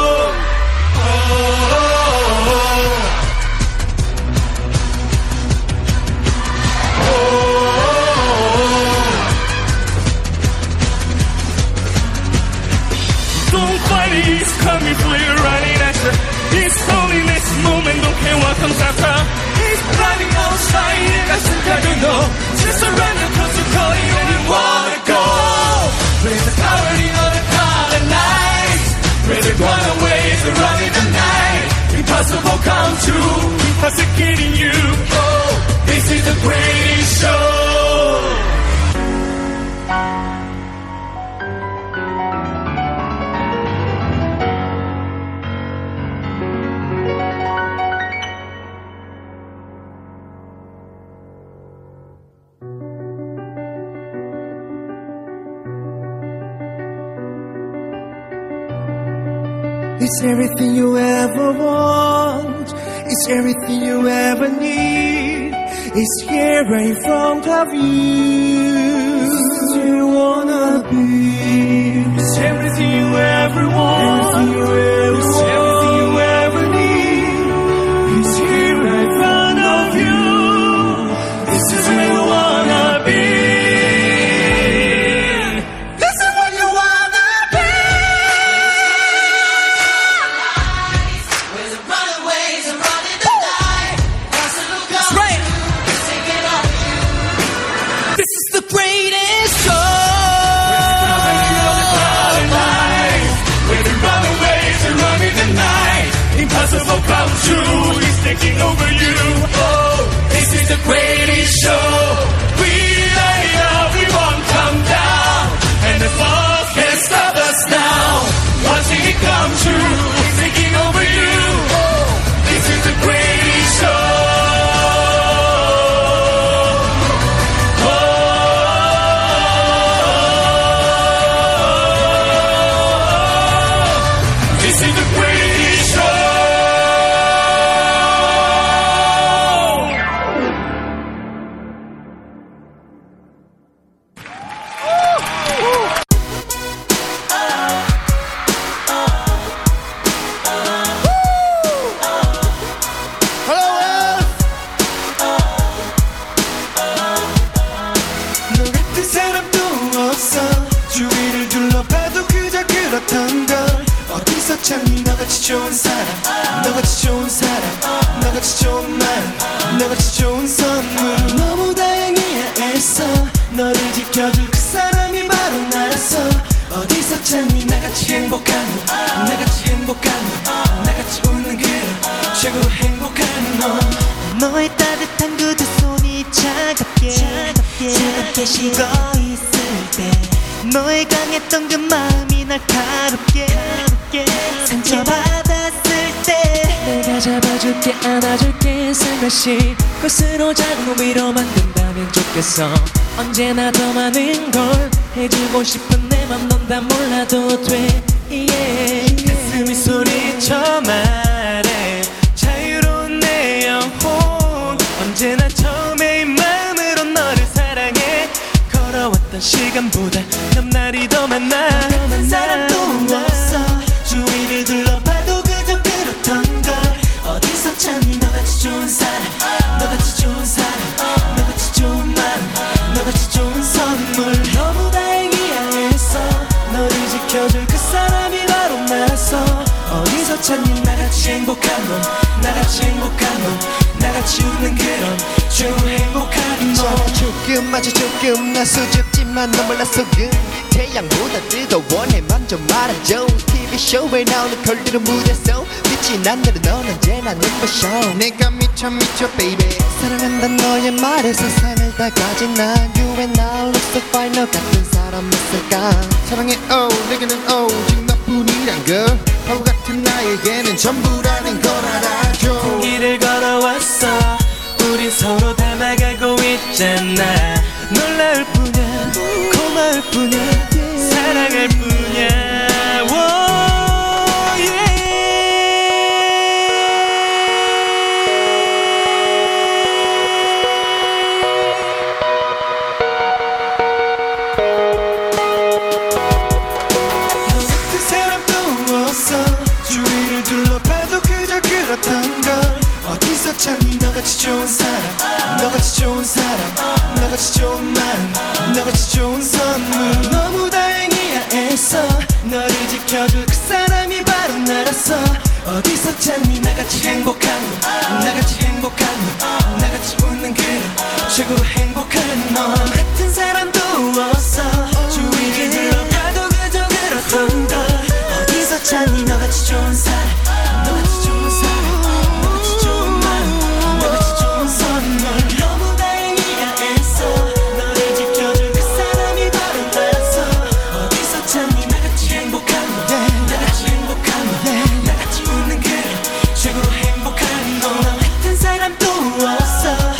He's coming for you, running at you. He's holding this moment, don't care what comes after. He's running outside, and I think I don't know. Just surrender, cause you call you and you wanna go. With the covering of the colored lights, where the runaways are running the night. Impossible come true, intoxicating you. Oh, this is the greatest show. It's everything you ever want. It's everything you ever need. It's here right in front of you. You wanna be. It's everything you ever want. Everything you ever it's want. Everything you ever need. It's here right in front of you. This is where you wanna be. Impossible come true, he's taking over you. Oh, this is the greatest show. We light up, we won't come down, and the falls can't stop us now. Watching it come true, he's taking over you. Oh, this is the greatest show. This is the greatest show. 주위를 둘러봐도 그저 그렇던 걸. 어디서 찾니 너같이 좋은 사람, 너같이 좋은 사람, 너같이 좋은 말, 너같이 좋은 선물. 너무 다행이야 애써 너를 지켜줄 그 사람이 바로 나였어. 어디서 찾니 나같이 행복한 너, 나같이 행복한 너, 나같이 웃는 그런 최고 행복한 너. 너의 따뜻한 그 두 손이 차갑게 식어 있을 때, 너의 강했던 그 마음이 날카롭게 상처받았을 때, 내가 잡아줄게 안아줄게 살며시 것으로 작은 위로 만든다면 좋겠어. 언제나 더 많은 걸 해주고 싶은 내 맘 넌 다 몰라도 돼. 가슴이 소리쳐 말해 자유로운 내 영혼. 언제나 처음에 이 마음으로 너를 사랑해. 걸어왔던 시간보다 넘날이 더 많아. 사람도 없어 주위를 둘러봐도 그저 그렇던 걸. 어디서 찾니 너같이 좋은 사람, 너같이 좋은 사람, 너같이 좋은 마음, 너같이 좋은 선물. 너무 다행이야 했어 너를 지켜줄 그 사람이 바로 나였어. 어디서 찾니 나같이 행복한 놈, 나같이 행복한 놈, 나같이 웃는 그런 최고 행복한 너. 조금마저 조금 나 수줍지만 너무나 속은 태양보다 뜨거워 내 맘 좀 말아줘. TV쇼에 나오는 걸들은 무대서 빛이 난 너를 넌 언제나 눈부셔. 내가 미쳐 미쳐 baby. 사랑한단 너의 말에 세상을 다 가진 난 You and I look so fine. 너 같은 사람 있을까. 사랑해 oh 내게는 오직 너뿐이란 걸. 바보 같은 나에게는 전부라는 걸 알아줘. 길을 걸어왔어 우린 서로 닮아가 없잖아 놀라울 뿐이야 고마울 뿐이야 사랑할 뿐이야 oh, yeah. 그 사람도 없어 주위를 둘러봐도 그저 그렇던 걸 어디서 찾니 너같이 좋은 사람 너같이 좋은 사람 너같이 좋은 마음 너같이 좋은 선물 너무 다행이야 애써 너를 지켜줄 그 사람이 바로 나라서 어디서 찾니 나같이 행복한 너 나같이 행복한 너 나같이 웃는 그런 최고로 행복한 너 같은 사람도 없어 주위를 둘러봐도 그저 그렇던 걸 어디서 찾니 너같이 좋은 사람 너같이 좋은 사람 너같이 좋은 마음 너같이 좋은 선물 너무 다행이야 애써 너를 지켜줄 그 사람이 바로 나라서 어디서 찾니 나같이 행복한 너 나같이 행복한 너 나같이 웃는 그런 최고로 행복한 너 같은 사람도 없어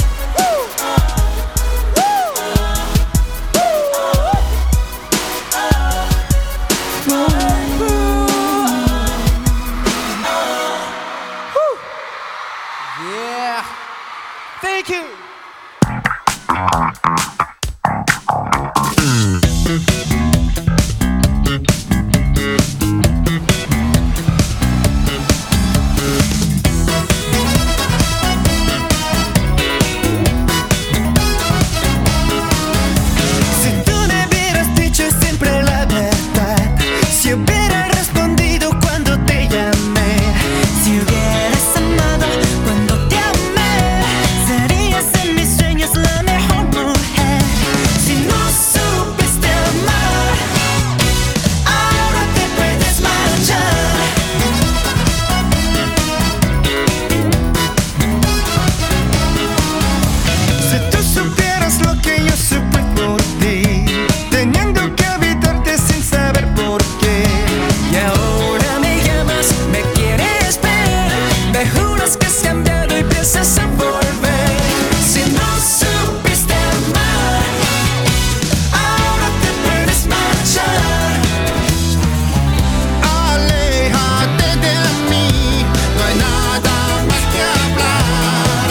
Yeah. Thank you. Si tú me hubieras dicho siempre la verdad, si hubiera respondido cuando te llamé, si hubieras amado cuando te amé, serías en mis sueños la mejor mujer. Si no supiste amar, ahora te puedes marchar. Si tú supieras lo que yo supe por ti, teniendo que evitarte sin saber por qué. Y ahora me llamas, me quieres ver, me juras que has cambiado y piensas en volver. Si no supiste amar, ahora te puedes marchar. Aléjate de mí, no hay nada más que hablar.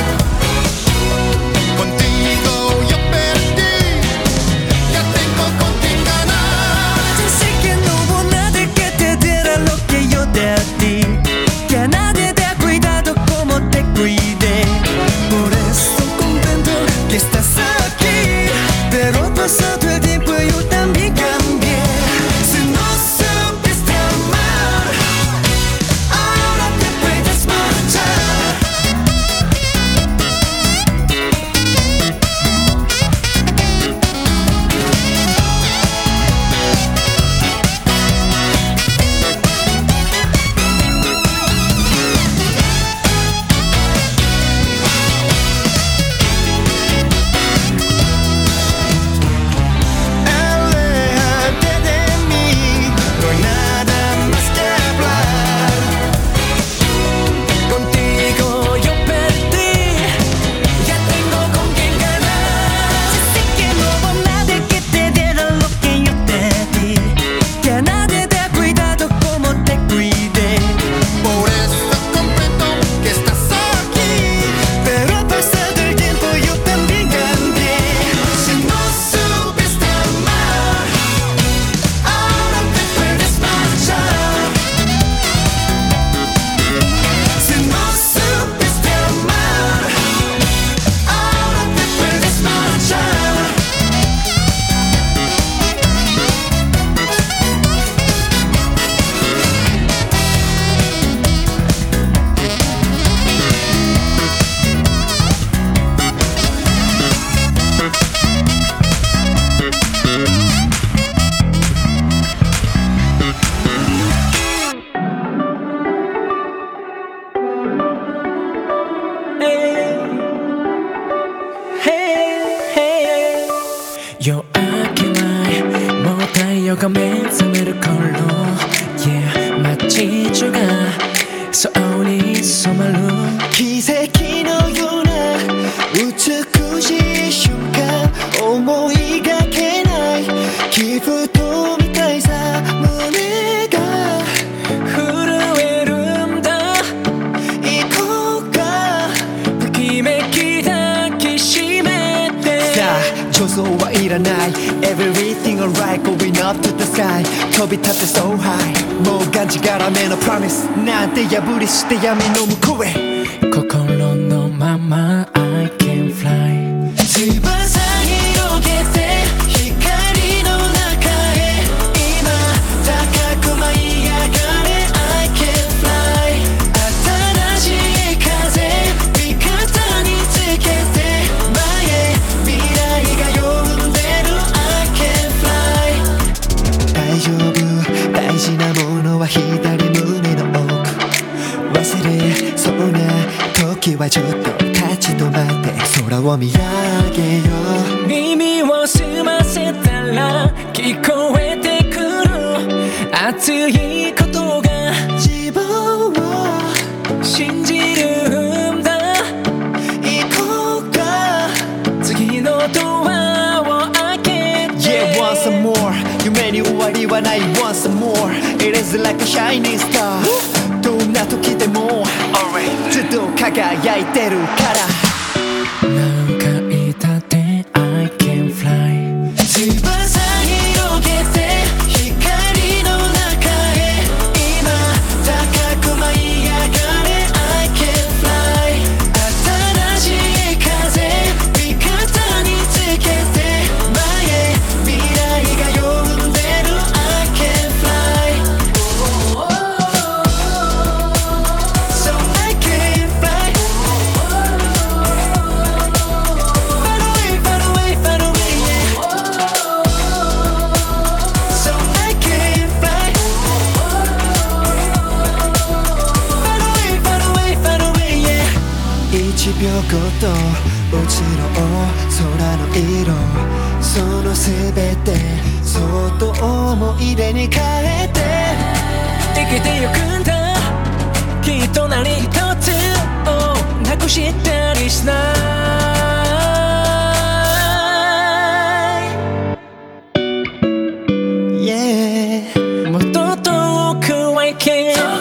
Contigo yo perdí, ya tengo con quién ganar. Ya sé que no hubo nadie que te diera lo que yo te a ti, que a nadie te ha cuidado como te cuidé. Por eso contento que estás aquí, pero pasado el tiempo yo también cambié. Si no supiste amar, ahora te puedes marchar. Aléjate de mí, no hay nada más que hablar. Contigo yo perdí, ya tengo con quién ganar. Ya sé que no hubo nadie que te diera lo que yo te di, que a nadie te ha cuidado como te cuidé. Por eso comprendo que estás aquí, pero pasado el tiempo yo también cambié. Si no supiste amar, ahora te puedes marchar. Si no supiste amar, ahora te puedes marchar. Yo aquíないもう太陽が目覚める頃 Yeah 街中が空に染まる奇跡のような美しい瞬間 night Everything alright going up to the sky top it so high もうがんじがらめの promise なんて破りして闇の向こうへ心のまま I can fly 翼広げて光の中へ今高く舞い上がれ I can fly 新しい風味方につけて前未来が呼んでる I can fly 大丈夫大事なものは左胸の奥忘れそうな時はちょっと立ち止まって空を見上げよう耳を澄ませたら聞こえてくる熱いことが自分を信じるんだ行こうか次のドアを開けて Yeah, want some more 夢に終わりはない Want some more It is like a shining star どんな時でもずっと輝いてるから何回だって I can fly 翼広げて光の中へ今高く舞い上がれ I can fly 新しい風味方につけて前未来が呼んでる I can fly So I can fly Far away, far away, far away, yeah So I can fly Far away, far away, far away, yeah 1秒ごと落ちろ空の色そのすべてそっと思い出に変えて生きてゆくんだきっと何一つをなくしたりしない Yeah もっと遠くはいけない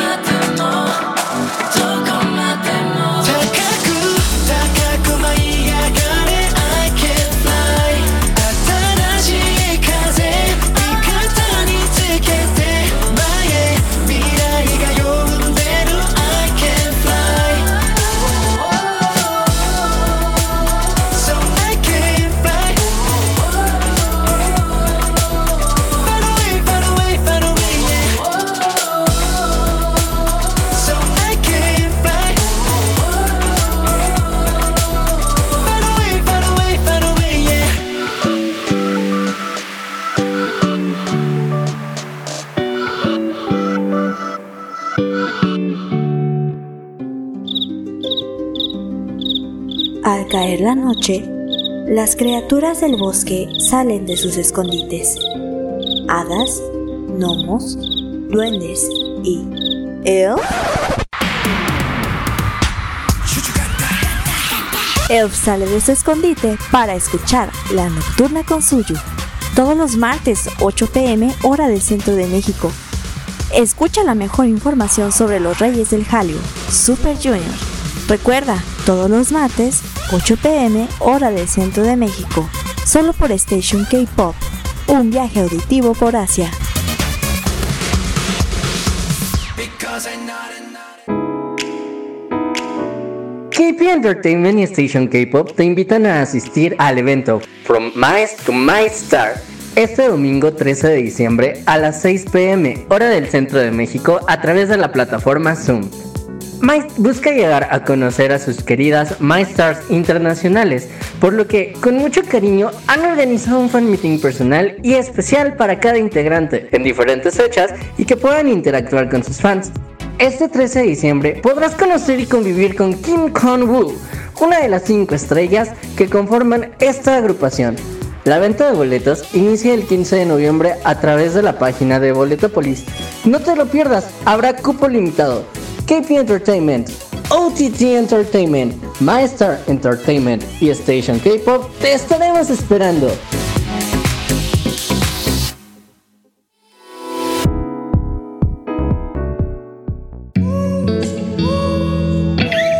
高く舞い上がれ I can fly 新しい風味方につけて前未来が呼んでる I can fly So I can fly Far away, far away, far away, yeah So I can fly Far away, far away, far away, yeah Al caer la noche, las criaturas del bosque salen de sus escondites. Hadas, gnomos, duendes y... ¿Elf? Elf sale de su escondite para escuchar La Nocturna con Suyu, todos los martes 8 p.m. hora del centro de México. Escucha la mejor información sobre los Reyes del Hallyu, Super Junior. Recuerda, todos los martes 8 p.m. hora del centro de México, solo por Station K-Pop, un viaje auditivo por Asia. KP Entertainment y Station K-Pop te invitan a asistir al evento From Mice to My Star este domingo 13 de diciembre a las 6 p.m. hora del centro de México a través de la plataforma Zoom. Mice busca llegar a conocer a sus queridas My Stars internacionales, por lo que con mucho cariño han organizado un fan meeting personal y especial para cada integrante en diferentes fechas y que puedan interactuar con sus fans. Este 13 de diciembre podrás conocer y convivir con Kim Kon-woo, una de las 5 estrellas que conforman esta agrupación. La venta de boletos inicia el 15 de noviembre a través de la página de Boletopolis. No te lo pierdas, habrá cupo limitado. KP Entertainment, OTT Entertainment, My Star Entertainment y Station K-Pop te estaremos esperando.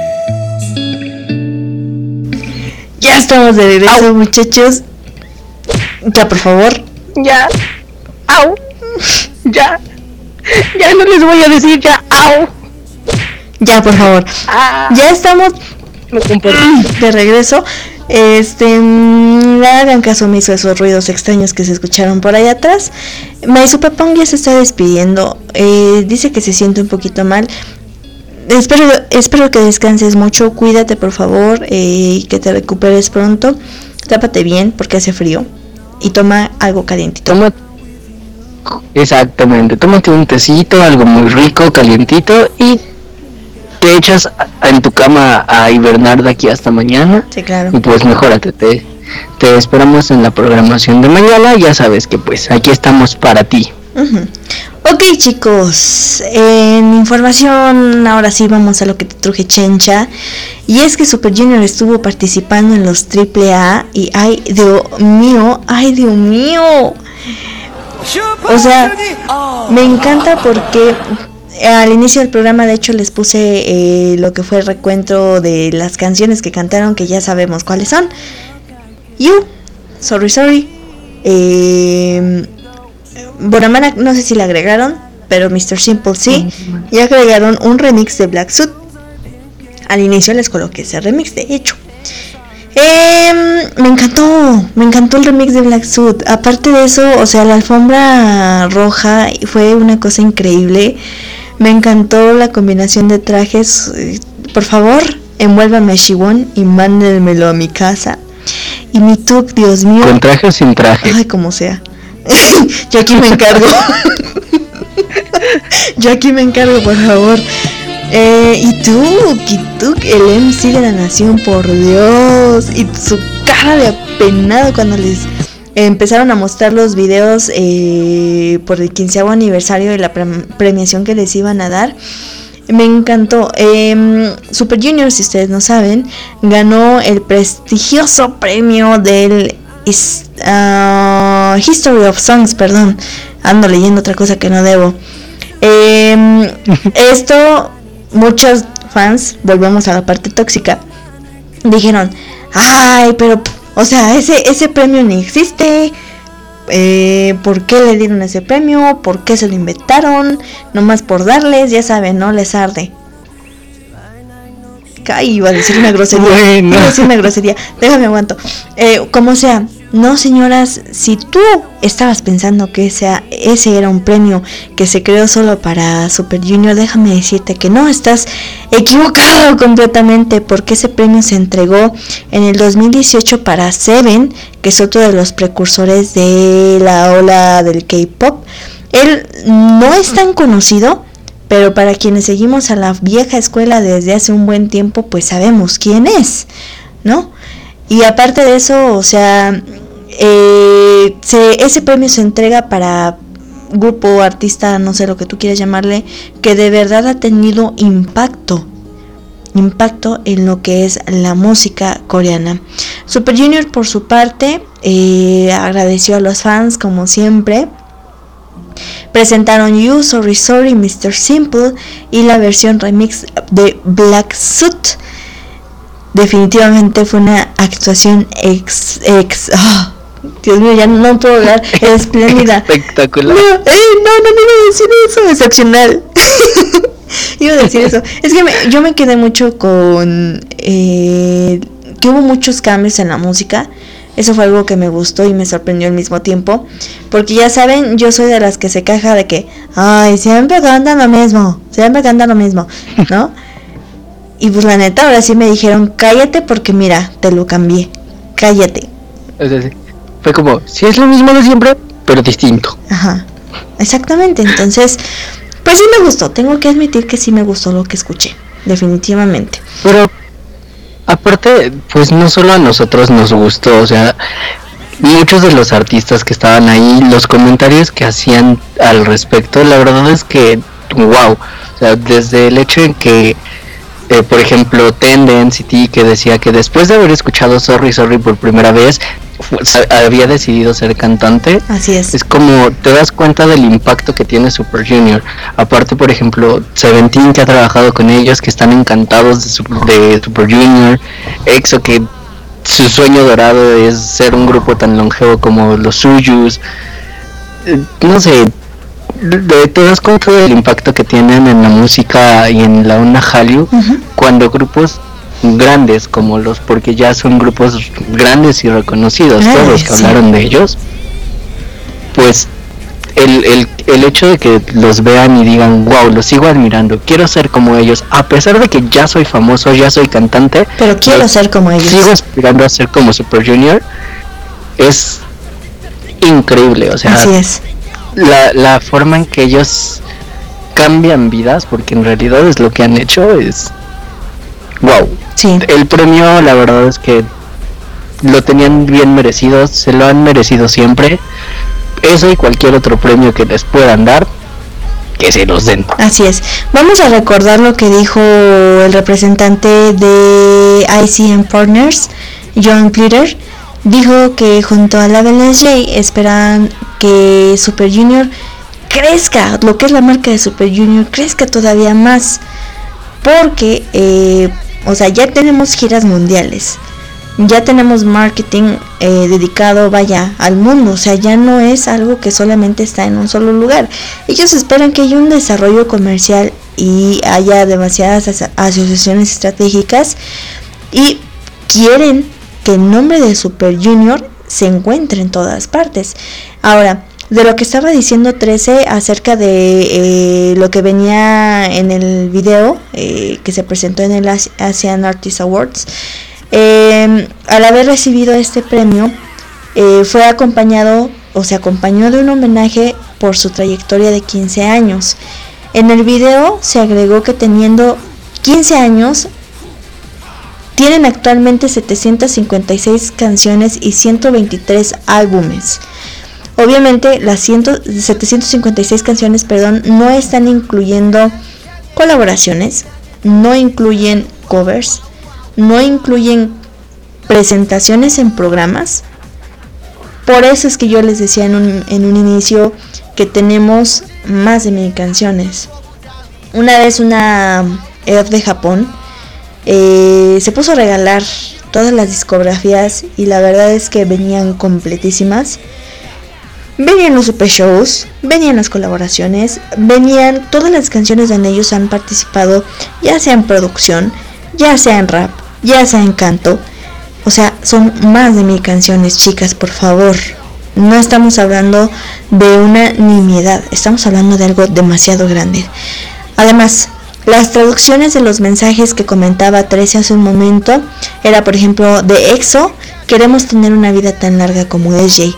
Ya estamos de regreso, muchachos. Ya, por favor. Ya. Au. Ya. Ya no les voy a decir ya. Au. Ya, por favor. Ya estamos de regreso. No hagan caso omiso a esos ruidos extraños que se escucharon por allá atrás. My Superpong ya se está despidiendo. Dice que se siente un poquito mal. Espero que descanses mucho. Cuídate, por favor, y que te recuperes pronto. Tápate bien porque hace frío. Y toma algo calientito. Exactamente, tómate un tecito, algo muy rico, calientito, y te echas en tu cama a hibernar de aquí hasta mañana. Sí, claro. Y pues mejórate, te esperamos en la programación de mañana. Ya sabes que pues aquí estamos para ti. Uh-huh. Ok, chicos, en información, ahora sí vamos a lo que te truje, Chencha. Y es que Super Junior estuvo participando en los AAA y ay, Dios mío. O sea, me encanta porque al inicio del programa, de hecho, les puse lo que fue el recuento de las canciones que cantaron, que ya sabemos cuáles son. You, Sorry, Bonamana, no sé si le agregaron, pero Mr. Simple sí. Y agregaron un remix de Black Suit. Al inicio les coloqué ese remix, de hecho. Me encantó el remix de Black Suit. Aparte de eso, o sea, la alfombra roja fue una cosa increíble. Me encantó la combinación de trajes. Por favor, envuélvame a Shiwon y mándenmelo a mi casa. Y mi tuk, Dios mío. ¿Con traje o sin traje? Ay, como sea. Yo aquí me encargo. Por favor. Y tú, el MC de la nación, por Dios. Y su cara de apenado cuando les empezaron a mostrar los videos por el 15º aniversario de la premiación que les iban a dar. Me encantó. Super Junior, si ustedes no saben, ganó el prestigioso premio del History of Songs, perdón. Ando leyendo otra cosa que no debo. Esto, muchos fans, volvemos a la parte tóxica, dijeron, ay, pero, o sea, ese premio ni existe. ¿Por qué le dieron ese premio? ¿Por qué se lo inventaron? Nomás por darles, ya saben, ¿no? Les arde. Ay, iba a decir una grosería. Bueno. Iba a decir una grosería. Déjame aguanto. Como sea, no, señoras, si tú estabas pensando que ese era un premio que se creó solo para Super Junior, déjame decirte que no, estás equivocado completamente, porque ese premio se entregó en el 2018 para Seven, que es otro de los precursores de la ola del K-pop. Él no es tan conocido, pero para quienes seguimos a la vieja escuela desde hace un buen tiempo, pues sabemos quién es, ¿no? Y aparte de eso, o sea, ese premio se entrega para grupo, artista, no sé lo que tú quieras llamarle, que de verdad ha tenido impacto en lo que es la música coreana. Super Junior, por su parte, agradeció a los fans como siempre. Presentaron You, Sorry, Mr. Simple y la versión remix de Black Suit. Definitivamente fue una actuación Dios mío, ya no puedo hablar, espléndida. Espectacular. No iba a decir eso, excepcional. Iba a decir eso. Es que yo me quedé mucho con que hubo muchos cambios en la música. Eso fue algo que me gustó y me sorprendió al mismo tiempo, porque ya saben, yo soy de las que se queja de que, ay, siempre cantan lo mismo, ¿no? Y pues la neta, ahora sí me dijeron, cállate porque mira, te lo cambié, cállate. O sea, sí, fue como, sí es lo mismo de siempre, pero distinto. Ajá, exactamente. Entonces, pues sí me gustó, tengo que admitir que sí me gustó lo que escuché, definitivamente. Pero aparte, pues no solo a nosotros nos gustó, o sea, muchos de los artistas que estaban ahí, los comentarios que hacían al respecto, la verdad es que, wow, o sea, desde el hecho en que, por ejemplo, Tendencity, que decía que después de haber escuchado Sorry por primera vez, había decidido ser cantante. Así es. Es como te das cuenta del impacto que tiene Super Junior. Aparte, por ejemplo, Seventeen, que ha trabajado con ellos, que están encantados de Super Junior. EXO, que su sueño dorado es ser un grupo tan longevo como los Suyus. No sé, te das cuenta del impacto que tienen en la música y en la onda Hallyu cuando grupos grandes como los, porque ya son grupos grandes y reconocidos, todos que hablaron de ellos, pues el hecho de que los vean y digan, wow, los sigo admirando, quiero ser como ellos, a pesar de que ya soy famoso, ya soy cantante, pero quiero ser como ellos, sigo aspirando a ser como Super Junior, es increíble. O sea, así es. La forma en que ellos cambian vidas, porque en realidad es lo que han hecho, es wow. Sí. El premio, la verdad es que lo tenían bien merecido, se lo han merecido siempre. Eso y cualquier otro premio que les puedan dar, que se los den. Así es. Vamos a recordar lo que dijo el representante de ICM Partners, John Glitter. Dijo que junto a Label SJ esperan que Super Junior crezca, lo que es la marca de Super Junior crezca todavía más, porque o sea, ya tenemos giras mundiales, ya tenemos marketing dedicado, vaya, al mundo. O sea, ya no es algo que solamente está en un solo lugar. Ellos esperan que haya un desarrollo comercial y haya demasiadas asociaciones estratégicas, y quieren que el nombre de Super Junior se encuentre en todas partes. Ahora, de lo que estaba diciendo 13 acerca de lo que venía en el video que se presentó en el Asian Artist Awards, al haber recibido este premio, fue acompañado, o se acompañó de un homenaje por su trayectoria de 15 años. En el video se agregó que teniendo 15 años, tienen actualmente 756 canciones y 123 álbumes. Obviamente las 756 canciones, no están incluyendo colaboraciones, no incluyen covers, no incluyen presentaciones en programas. Por eso es que yo les decía en un inicio que tenemos más de 1000 canciones. Una vez una elf de Japón se puso a regalar todas las discografías, y la verdad es que venían completísimas. Venían los super shows, venían las colaboraciones, venían todas las canciones donde ellos han participado, ya sea en producción, ya sea en rap, ya sea en canto. O sea, son más de 1000 canciones, chicas, por favor. No estamos hablando de una nimiedad, estamos hablando de algo demasiado grande. Además, las traducciones de los mensajes que comentaba 13 hace un momento era, por ejemplo, de EXO, queremos tener una vida tan larga como SJ.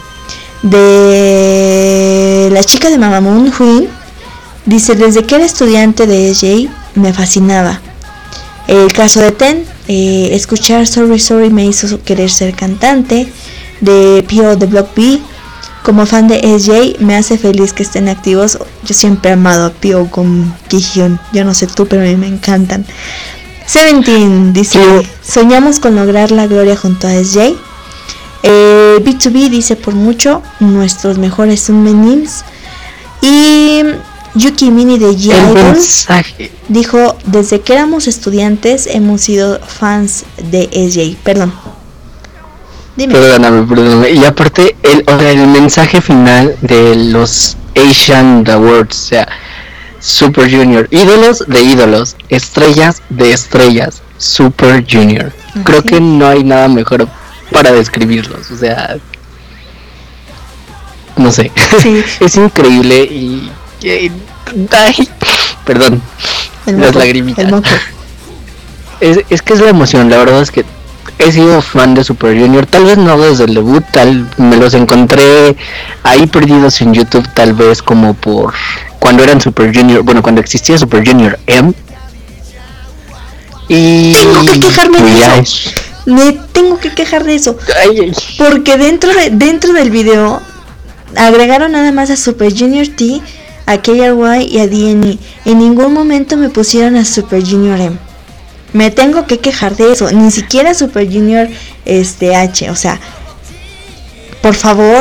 De la chica de Mamamoo, Huin, dice, desde que era estudiante de SJ me fascinaba. El caso de Ten, escuchar Sorry Sorry me hizo querer ser cantante. De Pio de Block B, como fan de SJ me hace feliz que estén activos. Yo siempre he amado a Pio con Kihyun, yo no sé tú, pero a mí me encantan. Seventeen dice, soñamos con lograr la gloria junto a SJ. B2B dice, por mucho, nuestros mejores Sunmenims. Y Yuki Mini de G-Idol dijo, desde que éramos estudiantes hemos sido fans de SJ. Perdón. Dime. Perdóname. Y aparte, el mensaje final de los Asian Awards, o sea, Super Junior, ídolos de ídolos, estrellas de estrellas, Super Junior. Okay. Creo que no hay nada mejor para describirlos, o sea, no sé, sí. Es increíble y ay, perdón, las lagrimitas. Es que es la emoción, la verdad es que he sido fan de Super Junior, tal vez no desde el debut, me los encontré ahí perdidos en YouTube, tal vez como por cuando eran Super Junior, bueno, cuando existía Super Junior M. Y tengo que quejarme de eso. Me tengo que quejar de eso. Ay. Porque dentro del video agregaron nada más a Super Junior T, a KRY y a DNE. En ningún momento me pusieron a Super Junior M. Me tengo que quejar de eso. Ni siquiera Super Junior H. O sea, por favor.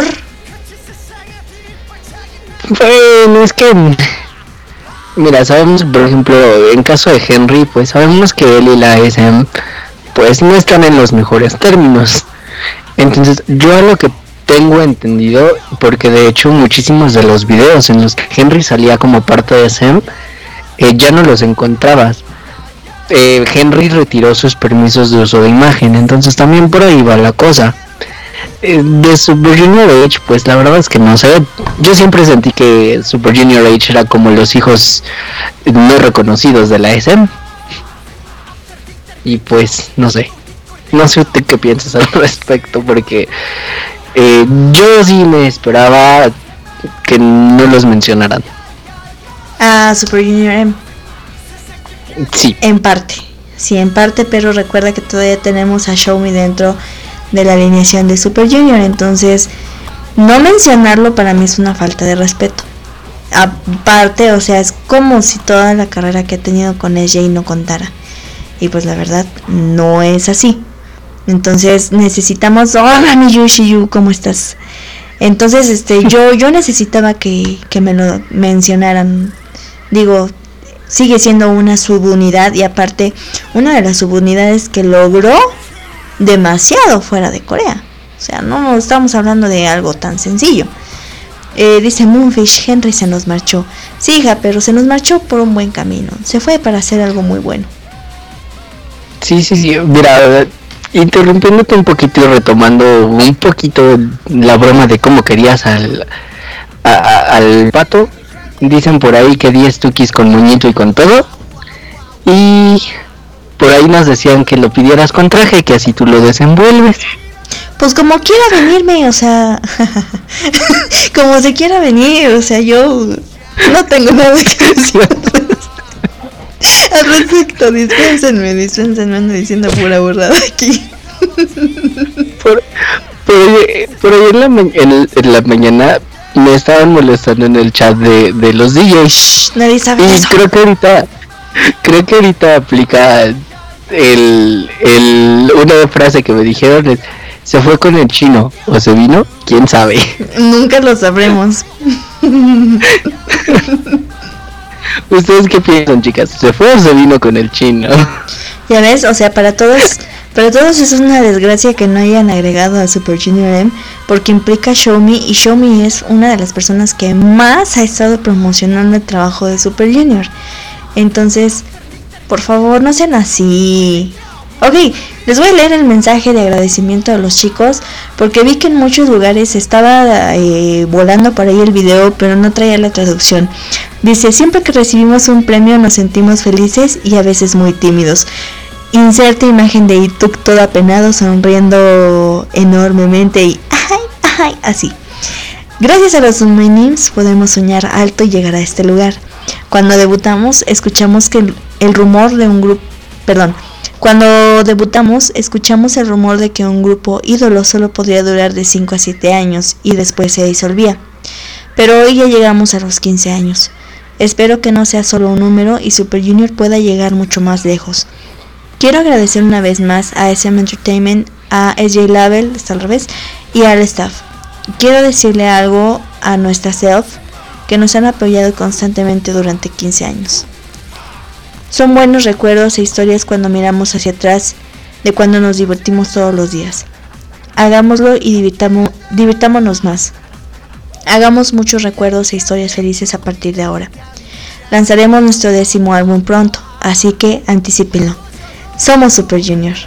Bueno, es que mira, sabemos, por ejemplo, en caso de Henry, pues sabemos que él y la SM pues no están en los mejores términos. Entonces yo a lo que tengo entendido, porque de hecho muchísimos de los videos en los que Henry salía como parte de SM, ya no los encontrabas. Henry retiró sus permisos de uso de imagen, entonces también por ahí va la cosa. De Super Junior H, pues la verdad es que no sé. Yo siempre sentí que Super Junior H era como los hijos no reconocidos de la SM. Y pues no sé usted qué piensas al respecto, porque yo sí me esperaba que no los mencionaran. Super Junior M. Sí. En parte, pero recuerda que todavía tenemos a Show Me dentro de la alineación de Super Junior, entonces no mencionarlo para mí es una falta de respeto. Aparte, o sea, es como si toda la carrera que ha tenido con SJ no contara, y pues la verdad no es así. Entonces necesitamos, hola mi Yushiyu, ¿cómo estás? Entonces yo necesitaba que me lo mencionaran. Digo, sigue siendo una subunidad, y aparte una de las subunidades que logró demasiado fuera de Corea. O sea, no estamos hablando de algo tan sencillo. Dice Moonfish, Henry se nos marchó. Sí, hija, pero se nos marchó por un buen camino. Se fue para hacer algo muy bueno. Sí, mira, interrumpiéndote un poquito y retomando un poquito la broma de cómo querías al pato. Dicen por ahí que 10 tukis con moñito y con todo. Y por ahí nos decían que lo pidieras con traje, que así tú lo desenvuelves. Pues como quiera venirme, o sea, como se quiera venir, o sea, yo no tengo nada que decir al respecto. Dispénsenme, ando diciendo pura burrada aquí. Por ahí en la mañana me estaban molestando en el chat de los DJs. Shh, nadie sabe y eso. creo que ahorita aplica una frase que me dijeron es: ¿se fue con el chino o se vino? ¿Quién sabe? Nunca lo sabremos. ¿Ustedes qué piensan, chicas? ¿Se fue o se vino con el chino? Ya ves, o sea, para todos es una desgracia que no hayan agregado a Super Junior M, porque implica Show Me, y Show Me es una de las personas que más ha estado promocionando el trabajo de Super Junior. Entonces, por favor, no sean así. Ok, les voy a leer el mensaje de agradecimiento a los chicos, porque vi que en muchos lugares estaba volando por ahí el video, pero no traía la traducción. Dice: siempre que recibimos un premio nos sentimos felices y a veces muy tímidos. Inserta imagen de Ituk todo apenado, sonriendo enormemente y ay, así. Gracias a los Unmanims podemos soñar alto y llegar a este lugar. Cuando debutamos escuchamos el rumor de que un grupo ídolo solo podría durar de 5 a 7 años y después se disolvía. Pero hoy ya llegamos a los 15 años. Espero que no sea solo un número y Super Junior pueda llegar mucho más lejos. Quiero agradecer una vez más a SM Entertainment, a SJ Label, está al revés, y al staff. Quiero decirle algo a nuestra self, que nos han apoyado constantemente durante 15 años. Son buenos recuerdos e historias cuando miramos hacia atrás de cuando nos divertimos todos los días. Hagámoslo y divirtámonos más. Hagamos muchos recuerdos e historias felices a partir de ahora. Lanzaremos nuestro 10º álbum pronto, así que anticípenlo. Somos Super Junior.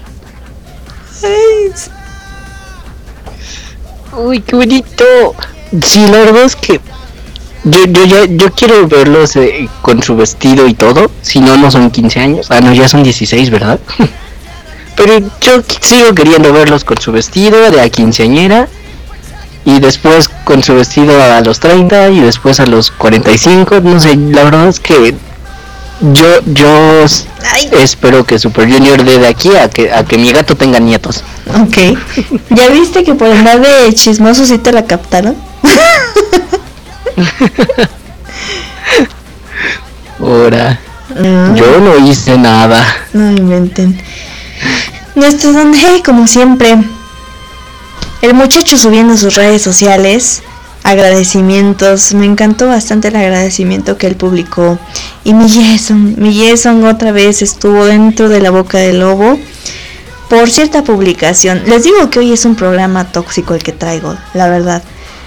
Uy, qué bonito. Sí, la verdad es que yo quiero verlos con su vestido y todo. Si no, no son 15 años. Ah, no, ya son 16, ¿verdad? Pero yo sigo queriendo verlos con su vestido de a quinceañera, y después con su vestido a los 30 y después a los 45. No sé, la verdad es que yo espero que Super Junior dé de aquí a que mi gato tenga nietos. Ok. ¿Ya viste que por andar de chismoso sí te la captaron? Ahora, yo no hice nada. No inventen. Nuestro donde, como siempre, el muchacho subiendo sus redes sociales, agradecimientos. Me encantó bastante el agradecimiento que él publicó. Y mi Jason otra vez estuvo dentro de la boca del lobo. por cierta publicación. Les digo que hoy es un programa tóxico el que traigo, la verdad.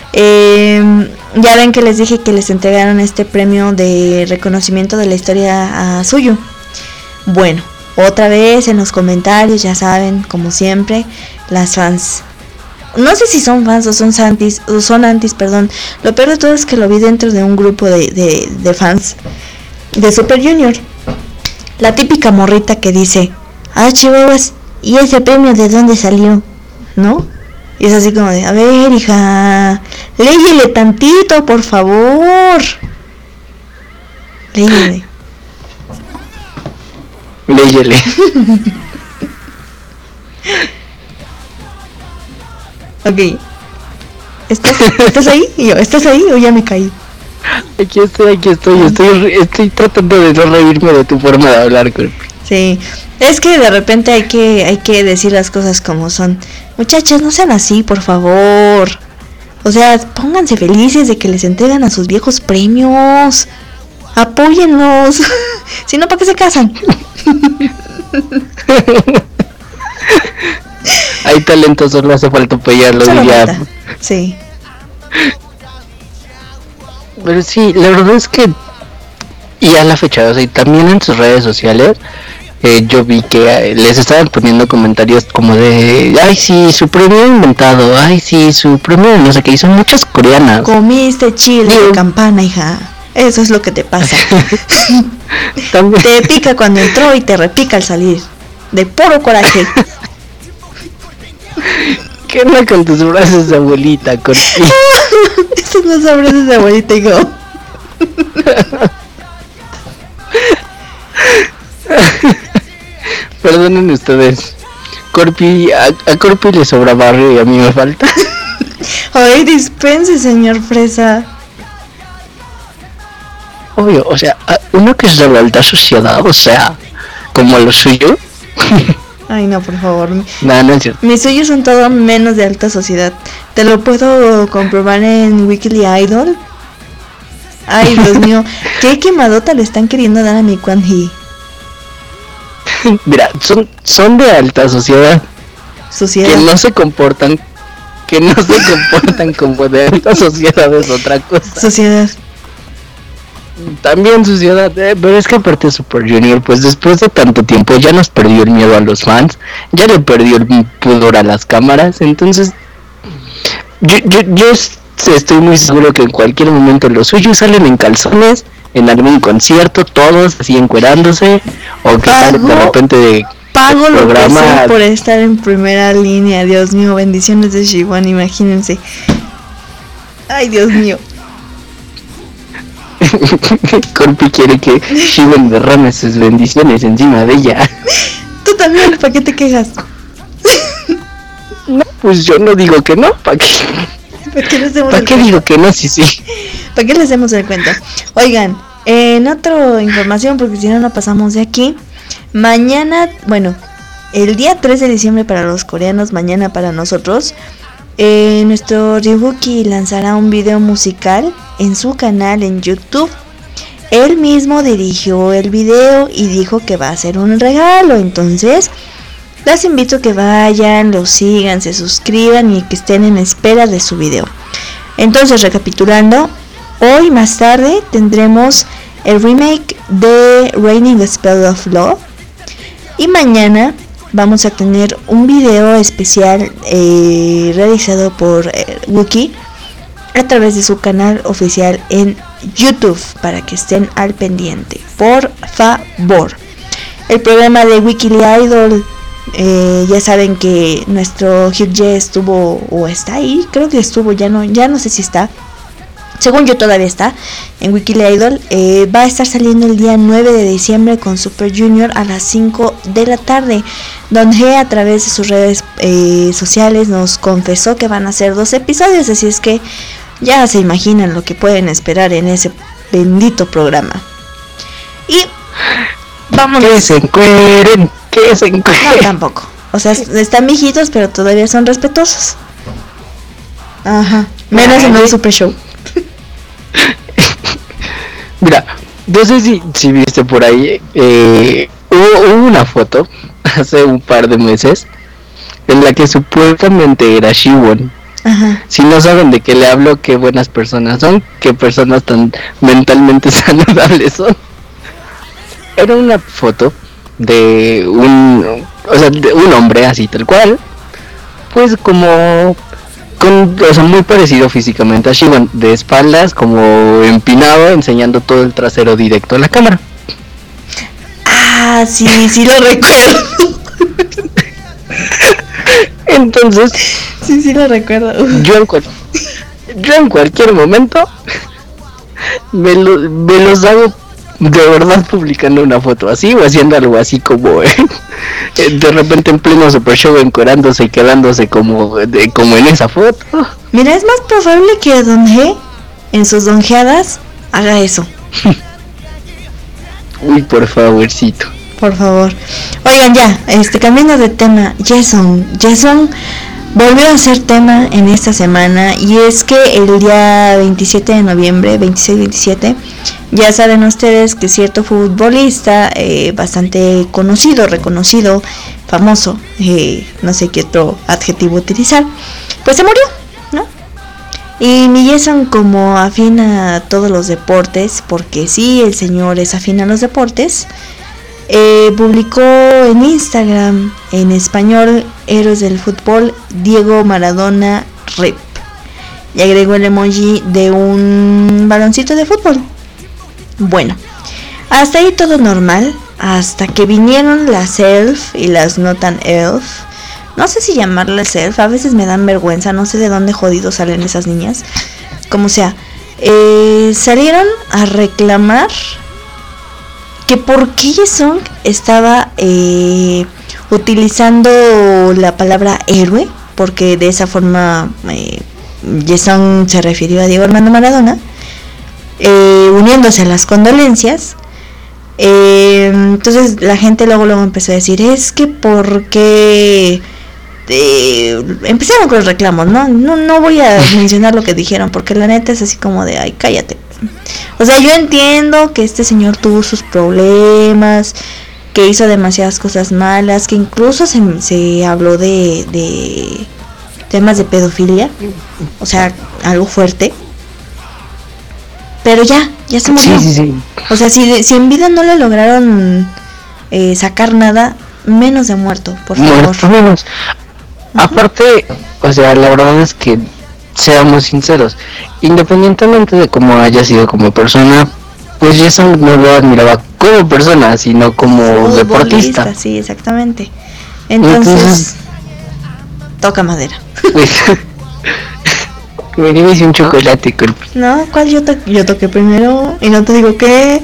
Ya ven que les dije que les entregaron este premio de reconocimiento de la historia a Suyu. Bueno, otra vez en los comentarios, ya saben, como siempre, las fans. No sé si son fans o son antis, perdón. Lo peor de todo es que lo vi dentro de un grupo de fans de Super Junior. La típica morrita que dice, chihuahuas, ¿y ese premio de dónde salió? ¿No? Y es así como de, a ver, hija, léyele tantito, por favor. Léyele. Ok. ¿Estás ahí? Y yo, ¿estás ahí o ya me caí? Aquí estoy, estoy tratando de no reírme de tu forma de hablar, Corpi. Sí, es que de repente hay que decir las cosas como son. Muchachas, no sean así, por favor. O sea, pónganse felices de que les entregan a sus viejos premios. Apóyenlos. Si no, ¿para qué se casan? Hay talento, solo hace falta apoyarlo. Sí. Pero sí, la verdad es que, y a la fecha, o sea, y también en sus redes sociales, yo vi que les estaban poniendo comentarios como de, ay sí, su premio inventado, ay sí, su premio no sé qué, y son muchas coreanas. Comiste chile de campana, hija. Eso es lo que te pasa. Te pica cuando entró y te repica al salir. De puro coraje. ¿Qué onda con tus brazos de abuelita, Corpi? Estos no son brazos de abuelita, hijo. Perdonen ustedes. Corpi, a Corpi le sobra barrio y a mí me falta. Ay, dispense, señor Fresa. Obvio, o sea, uno que es de la alta sociedad, o sea, como lo suyo. Ay, no, por favor. No es cierto. Mis suyos son todo menos de alta sociedad. Te lo puedo comprobar en Weekly Idol. Ay, Dios mío, qué quemadota le están queriendo dar a mi Kwan Hee. Mira, son de alta sociedad. Que no se comportan como de alta sociedad, es otra cosa. Sociedad. También sociedad, pero es que aparte de Super Junior, pues después de tanto tiempo ya nos perdió el miedo a los fans, ya le perdió el pudor a las cámaras, entonces yo estoy muy seguro que en cualquier momento los suyos salen en calzones, en algún concierto, todos así encuerándose, o que salen de repente pago lo que sea por estar en primera línea. Dios mío, bendiciones de Shiwan, imagínense. Ay, Dios mío. Corpi quiere que Shivan derrame sus bendiciones encima de ella. Tú también, ¿para qué te quejas? No, pues yo no digo que no, ¿para qué? ¿Para qué digo que no? Sí. ¿Para qué le hacemos el cuento? Oigan, en otra información, porque si no, no pasamos de aquí. Mañana, bueno, el día 3 de diciembre para los coreanos, mañana para nosotros, nuestro Ryubuki lanzará un video musical en su canal en YouTube. Él mismo dirigió el video y dijo que va a ser un regalo. Entonces, les invito a que vayan, lo sigan, se suscriban y que estén en espera de su video. Entonces, recapitulando, hoy más tarde tendremos el remake de Raining the Spell of Love. Y mañana vamos a tener un video especial realizado por Wookie a través de su canal oficial en YouTube, para que estén al pendiente, por favor. El programa de Weekly Idol, ya saben que nuestro Hyukjae estuvo, o está ahí, creo que estuvo, ya no sé si está. Según yo todavía está en Weekly Idol. Va a estar saliendo el día 9 de diciembre con Super Junior a las 5 de la tarde. Donde a través de sus redes sociales nos confesó que van a ser 2 episodios. Así es que ya se imaginan lo que pueden esperar en ese bendito programa. Y vámonos. Que se encueren. No, tampoco. O sea, están viejitos, pero todavía son respetuosos. Ajá. Menos en un Super Show. Mira, no sé si viste por ahí, hubo una foto hace un par de meses, en la que supuestamente era Shiwon. Ajá. Si no saben de qué le hablo, qué buenas personas son, qué personas tan mentalmente saludables son. Era una foto de de un hombre así tal cual, pues como muy parecido físicamente a Shiwon, de espaldas, como empinado, enseñando todo el trasero directo a la cámara. Ah, sí lo recuerdo. Entonces, Sí lo recuerdo. yo en cualquier momento me los hago de verdad publicando una foto así o haciendo algo así como de repente en pleno super show encorándose y quedándose como en esa foto. Mira, es más probable que Don G en sus donjeadas haga eso. Uy, por favorcito. Por favor. Oigan, ya, cambiando de tema, Jason volvió a ser tema en esta semana, y es que el día 27 de noviembre, 26-27, ya saben ustedes que cierto futbolista bastante conocido, reconocido, famoso, no sé qué otro adjetivo utilizar, pues se murió, ¿no? Y mi Jason, como afín a todos los deportes, porque sí, el señor es afín a los deportes, publicó en Instagram en español: héroes del fútbol, Diego Maradona RIP, y agregó el emoji de un baloncito de fútbol. Bueno, hasta ahí todo normal, hasta que vinieron las ELF y las no tan ELF. No sé si llamarlas ELF, a veces me dan vergüenza, no sé de dónde jodidos salen esas niñas. Como sea, salieron a reclamar que por qué Jason estaba utilizando la palabra héroe, porque de esa forma Jason se refirió a Diego Armando Maradona, uniéndose a las condolencias. Entonces la gente luego empezó a decir, es que porque empezaron con los reclamos, no voy a mencionar lo que dijeron, porque la neta es así como de, ay, cállate. O sea, yo entiendo que este señor tuvo sus problemas, que hizo demasiadas cosas malas, que incluso se habló de temas de pedofilia, o sea, algo fuerte. Pero ya se murió. Sí. O sea, si en vida no le lograron sacar nada, menos de muerto, por favor. Menos. Aparte, o sea, la verdad es que, seamos sinceros, independientemente de cómo haya sido como persona, pues Jason no lo admiraba como persona, sino como deportista. Sí, exactamente. Entonces toca madera. Me debes un chocolate, Corpi. No, ¿cuál yo toqué primero? Y no te digo qué.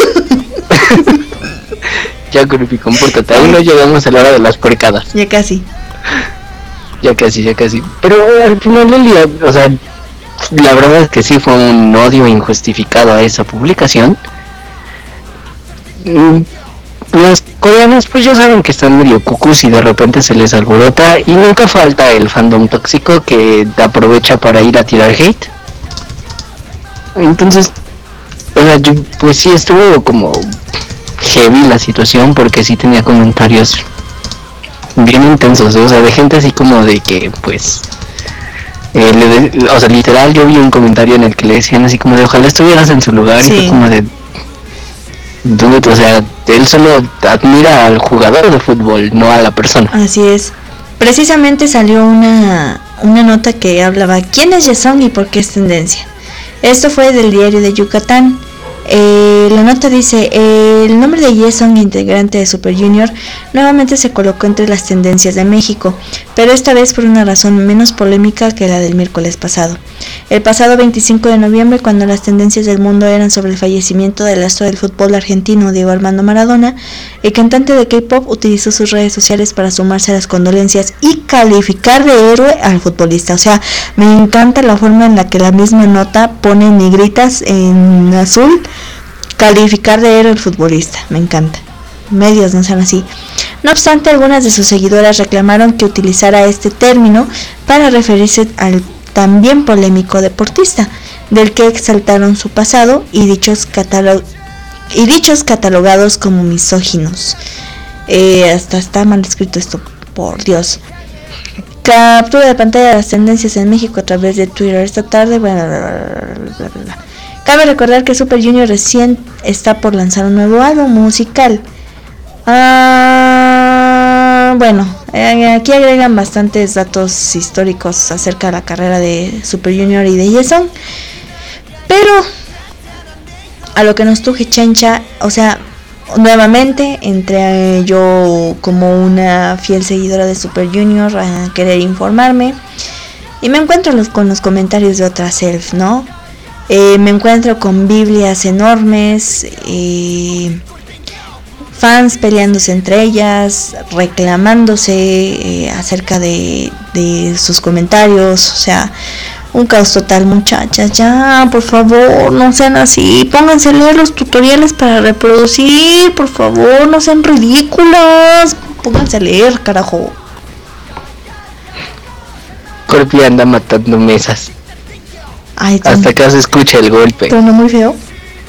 Ya, Corpi, compórtate. Aún no llegamos a la hora de las porcadas. Ya casi. Ya casi. Pero al final del día, o sea, la verdad es que sí fue un odio injustificado a esa publicación. Los coreanos pues ya saben que están medio cucús y de repente se les alborota, y nunca falta el fandom tóxico que aprovecha para ir a tirar hate. Entonces, o sea, pues sí estuvo como heavy la situación, porque sí tenía comentarios bien intensos, o sea, de gente así como de que pues o sea, literal, yo vi un comentario en el que le decían así como de ojalá estuvieras en su lugar. Sí. Y fue como de dude, o sea, él solo admira al jugador de fútbol, no a la persona. Así es. Precisamente salió una nota que hablaba quién es Jason y por qué es tendencia. Esto fue del diario de Yucatán. La nota dice: el nombre de Jason, integrante de Super Junior, nuevamente se colocó entre las tendencias de México, pero esta vez por una razón menos polémica que la del miércoles pasado. El pasado 25 de noviembre, cuando las tendencias del mundo eran sobre el fallecimiento del astro del fútbol argentino Diego Armando Maradona, el cantante de K-pop utilizó sus redes sociales para sumarse a las condolencias y calificar de héroe al futbolista. O sea, me encanta la forma en la que la misma nota pone en negritas en azul: calificar de héroe al futbolista. Me encanta. Medios no sean así. No obstante, algunas de sus seguidoras reclamaron que utilizara este término para referirse al también polémico deportista, del que exaltaron su pasado y dichos catalogados como misóginos. Hasta está mal escrito esto, por Dios. Captura de pantalla de las tendencias en México a través de Twitter esta tarde. Bla, bla, bla, bla, bla, bla. Cabe recordar que Super Junior recién está por lanzar un nuevo álbum musical. Bueno, aquí agregan bastantes datos históricos acerca de la carrera de Super Junior y de Jason. Pero a lo que nos truje Chencha, o sea, nuevamente entré yo como una fiel seguidora de Super Junior a querer informarme y me encuentro con los comentarios de otras self, ¿no? Me encuentro con Biblias enormes, fans peleándose entre ellas, reclamándose acerca de sus comentarios, o sea, un caos total, muchachas. Ya, por favor, no sean así, pónganse a leer los tutoriales para reproducir, por favor, no sean ridículas, pónganse a leer, carajo. Corpi anda matando mesas. Ay, hasta acá se escucha el golpe. Pero no muy feo.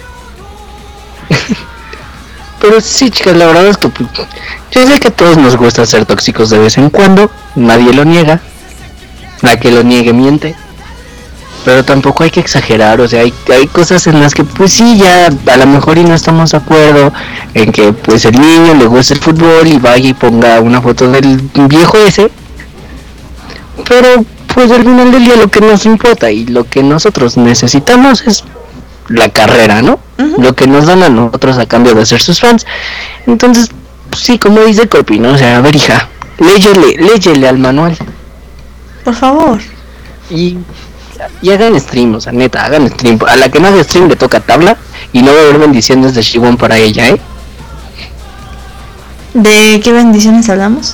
Pero sí, chicas, la verdad es que yo sé que a todos nos gusta ser tóxicos de vez en cuando, nadie lo niega, la que lo niegue miente, pero tampoco hay que exagerar, o sea, hay cosas en las que pues sí, ya a lo mejor y no estamos de acuerdo en que pues el niño le gusta el fútbol y vaya y ponga una foto del viejo ese, pero pues al final del día lo que nos importa y lo que nosotros necesitamos es la carrera, ¿no? Uh-huh. Lo que nos dan a nosotros a cambio de ser sus fans. Entonces, sí, como dice Corpi, ¿no? O sea, a ver, hija, léyele al manual. Por favor. Y hagan stream, o sea, neta, hagan stream. A la que no haga stream le toca tabla y no va a haber bendiciones de Shibon para ella, ¿eh? ¿De qué bendiciones hablamos?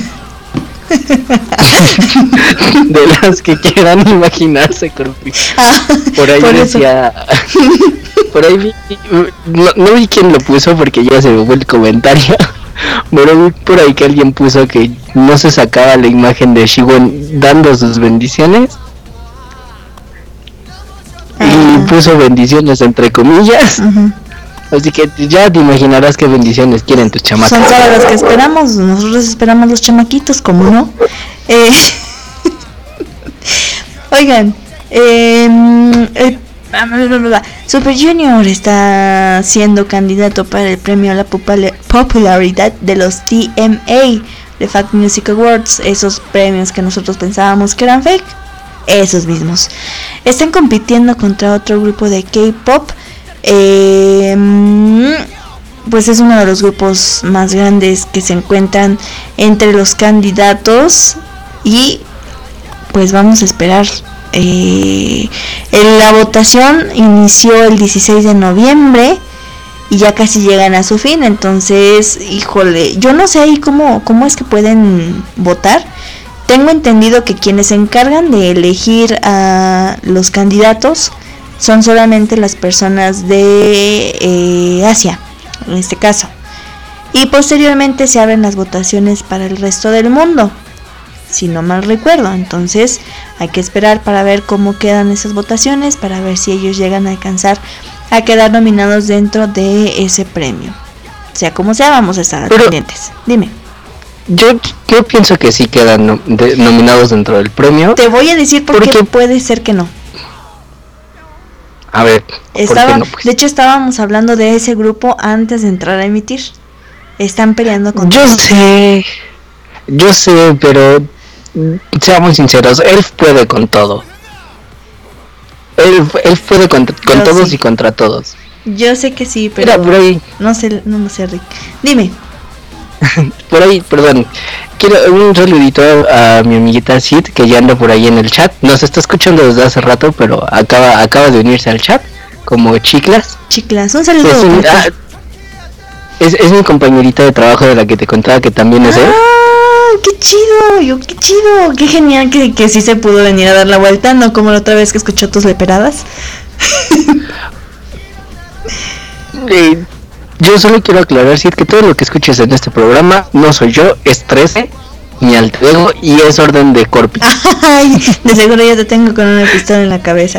De las que quieran imaginarse, Corpi. Por ahí por decía por ahí vi, no vi quién lo puso porque ya se me fue el comentario, pero vi por ahí que alguien puso que no se sacaba la imagen de Shiwon dando sus bendiciones y puso bendiciones entre comillas. Así que ya te imaginarás qué bendiciones quieren tus chamacos. Son todas las que esperamos, nosotros esperamos los chamaquitos, ¿cómo no? Oigan, Super Junior está siendo candidato para el premio a la popularidad de los TMA, The Fact Music Awards, esos premios que nosotros pensábamos que eran fake, esos mismos. Están compitiendo contra otro grupo de K-pop. Pues es uno de los grupos más grandes que se encuentran entre los candidatos y pues vamos a esperar. La votación inició el 16 de noviembre y ya casi llegan a su fin, entonces, híjole, yo no sé ahí cómo es que pueden votar. Tengo entendido que quienes se encargan de elegir a los candidatos son solamente las personas de Asia, en este caso. Y posteriormente se abren las votaciones para el resto del mundo, si no mal recuerdo. Entonces hay que esperar para ver cómo quedan esas votaciones, para ver si ellos llegan a alcanzar a quedar nominados dentro de ese premio. Sea como sea, vamos a estar pendientes. Dime. Yo pienso que sí quedan nominados dentro del premio. Te voy a decir por qué puede ser que no. A ver, no, pues? De hecho estábamos hablando de ese grupo antes de entrar a emitir. Están peleando con Yo sé, pero seamos sinceros, él puede con todo. Él puede con todos y contra todos. Yo sé que sí, pero mira, por ahí. No sé, Rick. Dime. Por ahí, perdón. Quiero un saludito a mi amiguita Sid, que ya anda por ahí en el chat. Nos está escuchando desde hace rato, pero acaba de unirse al chat como Chiclas. Un saludo. Es mi compañerita de trabajo de la que te contaba que también es él. ¡Qué chido! ¡Qué chido! ¡Qué genial que sí se pudo venir a dar la vuelta! No como la otra vez que escuchó tus leperadas. Yo solo quiero aclarar, Sid, que todo lo que escuches en este programa no soy yo, es 13, mi alter ego, y es orden de Corpi. Ay, de seguro ya te tengo con una pistola en la cabeza.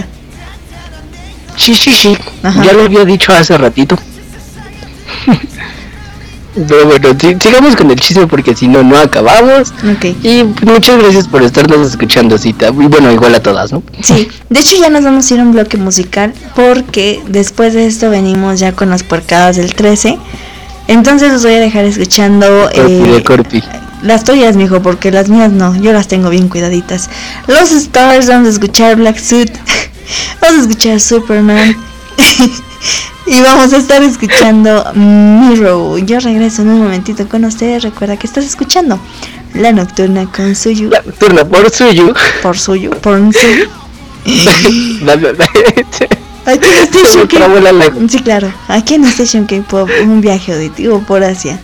Sí. Ajá. Ya lo había dicho hace ratito. Pero bueno, sigamos con el chisme porque si no, no acabamos. Ok. Y muchas gracias por estarnos escuchando, Cita. Y bueno, igual a todas, ¿no? Sí, de hecho ya nos vamos a ir a un bloque musical porque después de esto venimos ya con las porcadas del 13. Entonces los voy a dejar escuchando Corpi. las tuyas, mijo, porque las mías no, yo las tengo bien cuidaditas. Los Stars, vamos a escuchar Black Suit, vamos a escuchar Superman y vamos a estar escuchando Mirror. Yo regreso en un momentito con ustedes. Recuerda que estás escuchando La Nocturna con Suyu. La Nocturna por Suyu. Por Suyu. Aquí en Station K-Pop. Sí, claro. Aquí en Station K-Pop, un viaje auditivo por Asia.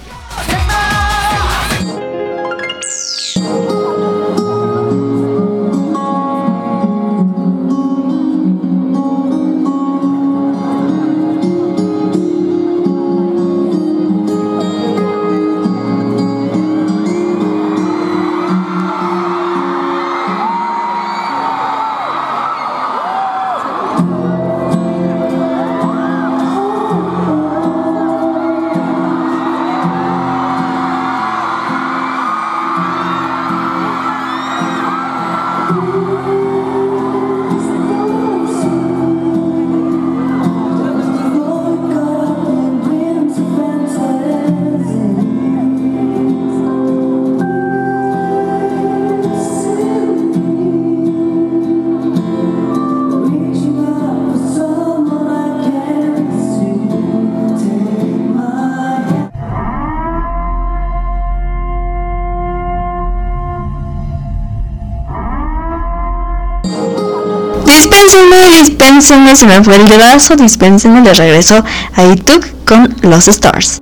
Dispénsenme, se me fue el dedazo, dispénsenme, les regreso a Ituk con Los Stars.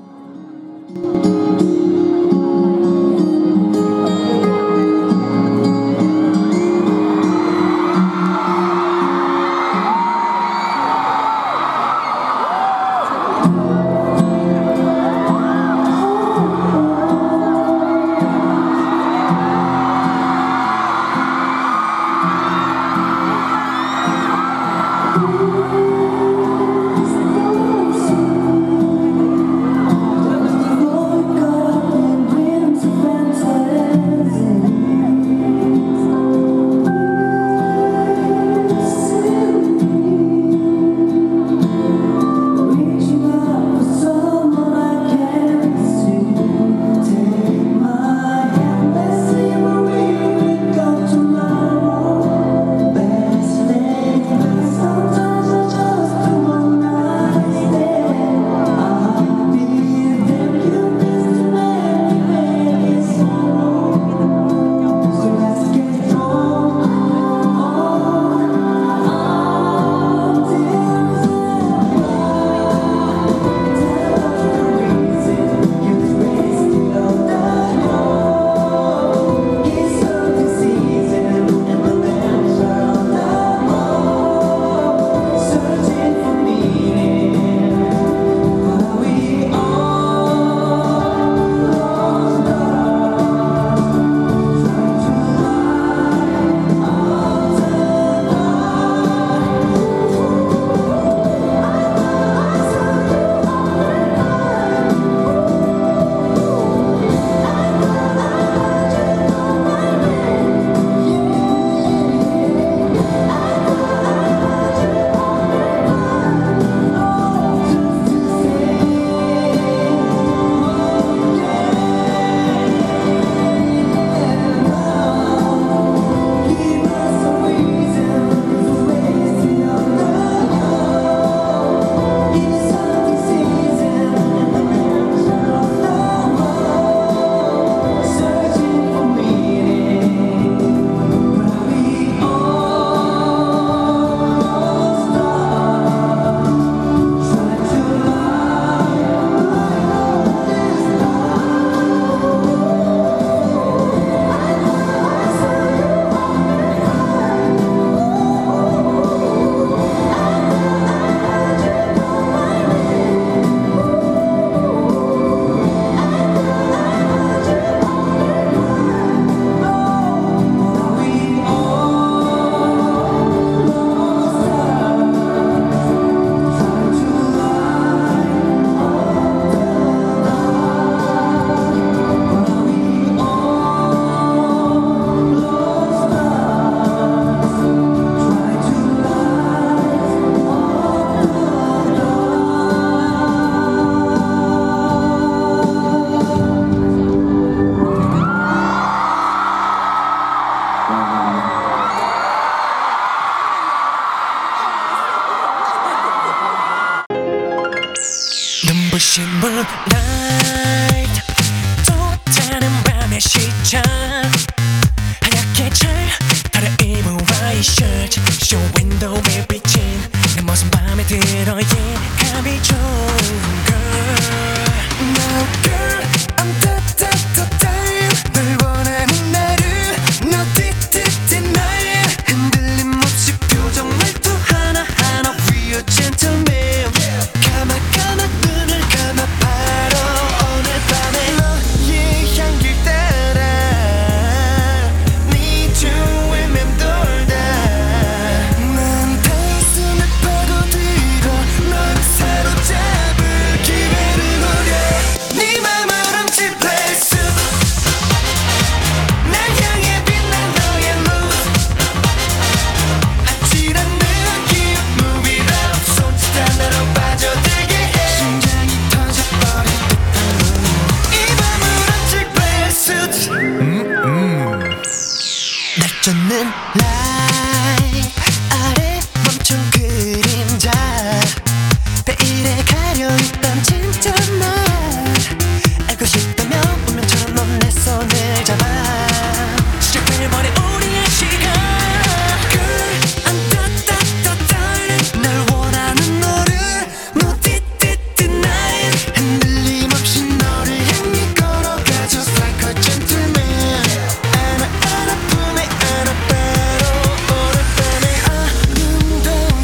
빛나는 라이트 아래 멈춘 그림자 베일에 가려있던 진짜 나 알고 싶다면 운명처럼 넌 내 손을 잡아 시작해버려 우리의 시간 Girl I'm 날 원하는 너를 Moody tonight 흔들림 없이 너를 향해 걸어가 Just like a gentleman 안아품에 안아봐도 오랫밤에 아름다운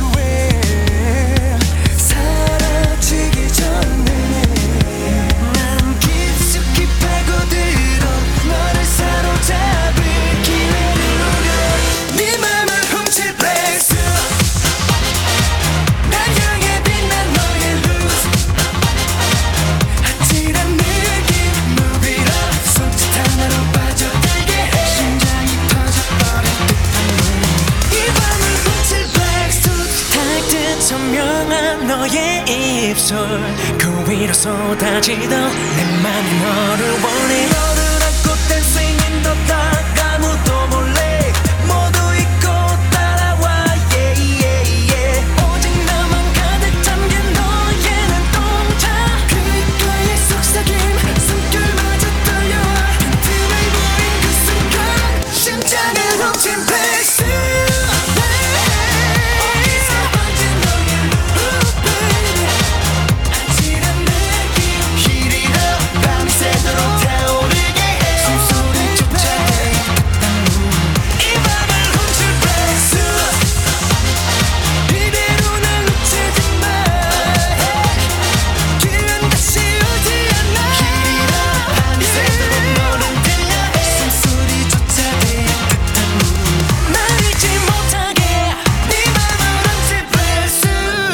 실외 사라지기 전에 난 깊숙이 파고들어 너를 사로잡을 기회를 노려 네 맘을 훔칠 place 날 향해 빛난 너의 luz 아찔한 느낌 Move it up 손짓 하나로 빠져들게 해 심장이 터져버릴 듯한 이 밤을 훔칠 black suit 달듯 선명한 너의 입술 그 위로 쏟아지던 내 맘이 너를 원해 너를 안고 dancing in the dark 아무도 몰래 모두 잊고 따라와 yeah, yeah, yeah. 오직 나만 가득 잠긴 너의 눈동자 그의 속삭임 숨결마저 떨려와 틈을 보인 그 순간 심장을 훔친 백수 어디서 번진 너의 love baby 아찔한 느낌 Heat it up 밤이 새도록 타오르게 해 숨소리조차 이 밤을 훔칠 백수 이대로 날 놓치지 마 기회는 다시 오지 않아 Heat it up 밤이 새도록 너는 들려 해 숨소리조차 듯한 날 잊지 못하게 네 맘을 훔칠 백수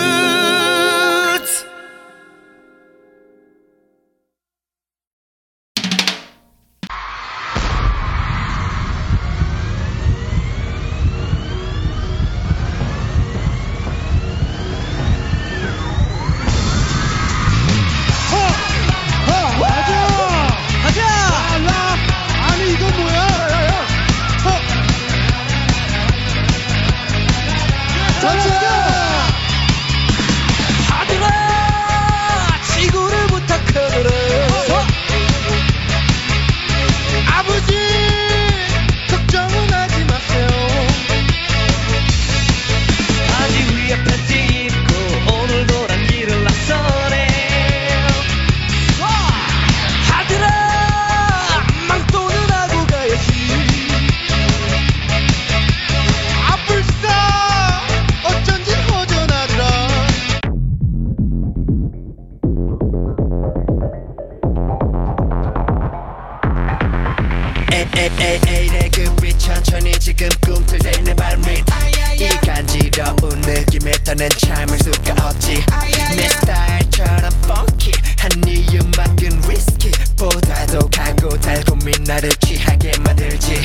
아니 이건 뭐야? 아들아 지구를 부탁하노라 아버지 걱정은 하지 마세요. 아직 위에 팬티 입고 오늘도 난 길을 나서네 아들아 망토는 하고 가야지 아플싸 어쩐지 허전하더라. 에이 내 그빛 천천히 지금 꿈틀대 내 발밑 이 간지러운 느낌에 더는 참을 수가 없지 내 스타일처럼 funky 한 이유 막은 위스키보다도 강고 달콤이 나를 취하게 만들지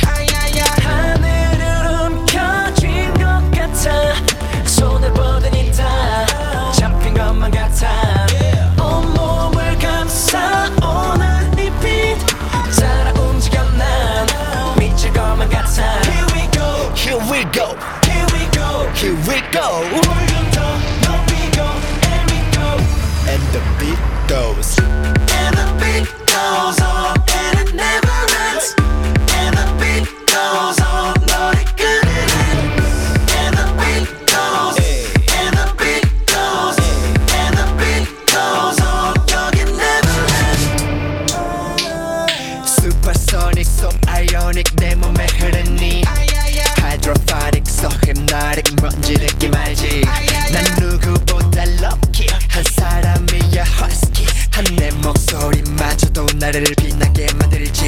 하늘을 움켜쥔 것 같아 손을 뻗으니 다 잡힌 것만 같아 온몸을 감싸오는 이 빛 따라 움직여 난 미칠 것만 같아 Here we go Here we go Here we go Here we go 볼륨 더 높이고 And we go And the beat goes And the beat goes on And it never ends And the beat goes on 너를 끄는 And the beat goes And the beat goes And the beat goes on 여긴 never ends Supersonic so ionic 내 몸에 흐르니 Hydroponic so hypnotic 뭔지 느낌 알지 난 누구보다 lucky 한 사람이야 husky 한 내 목소리마저도 나를 빛나게 만들지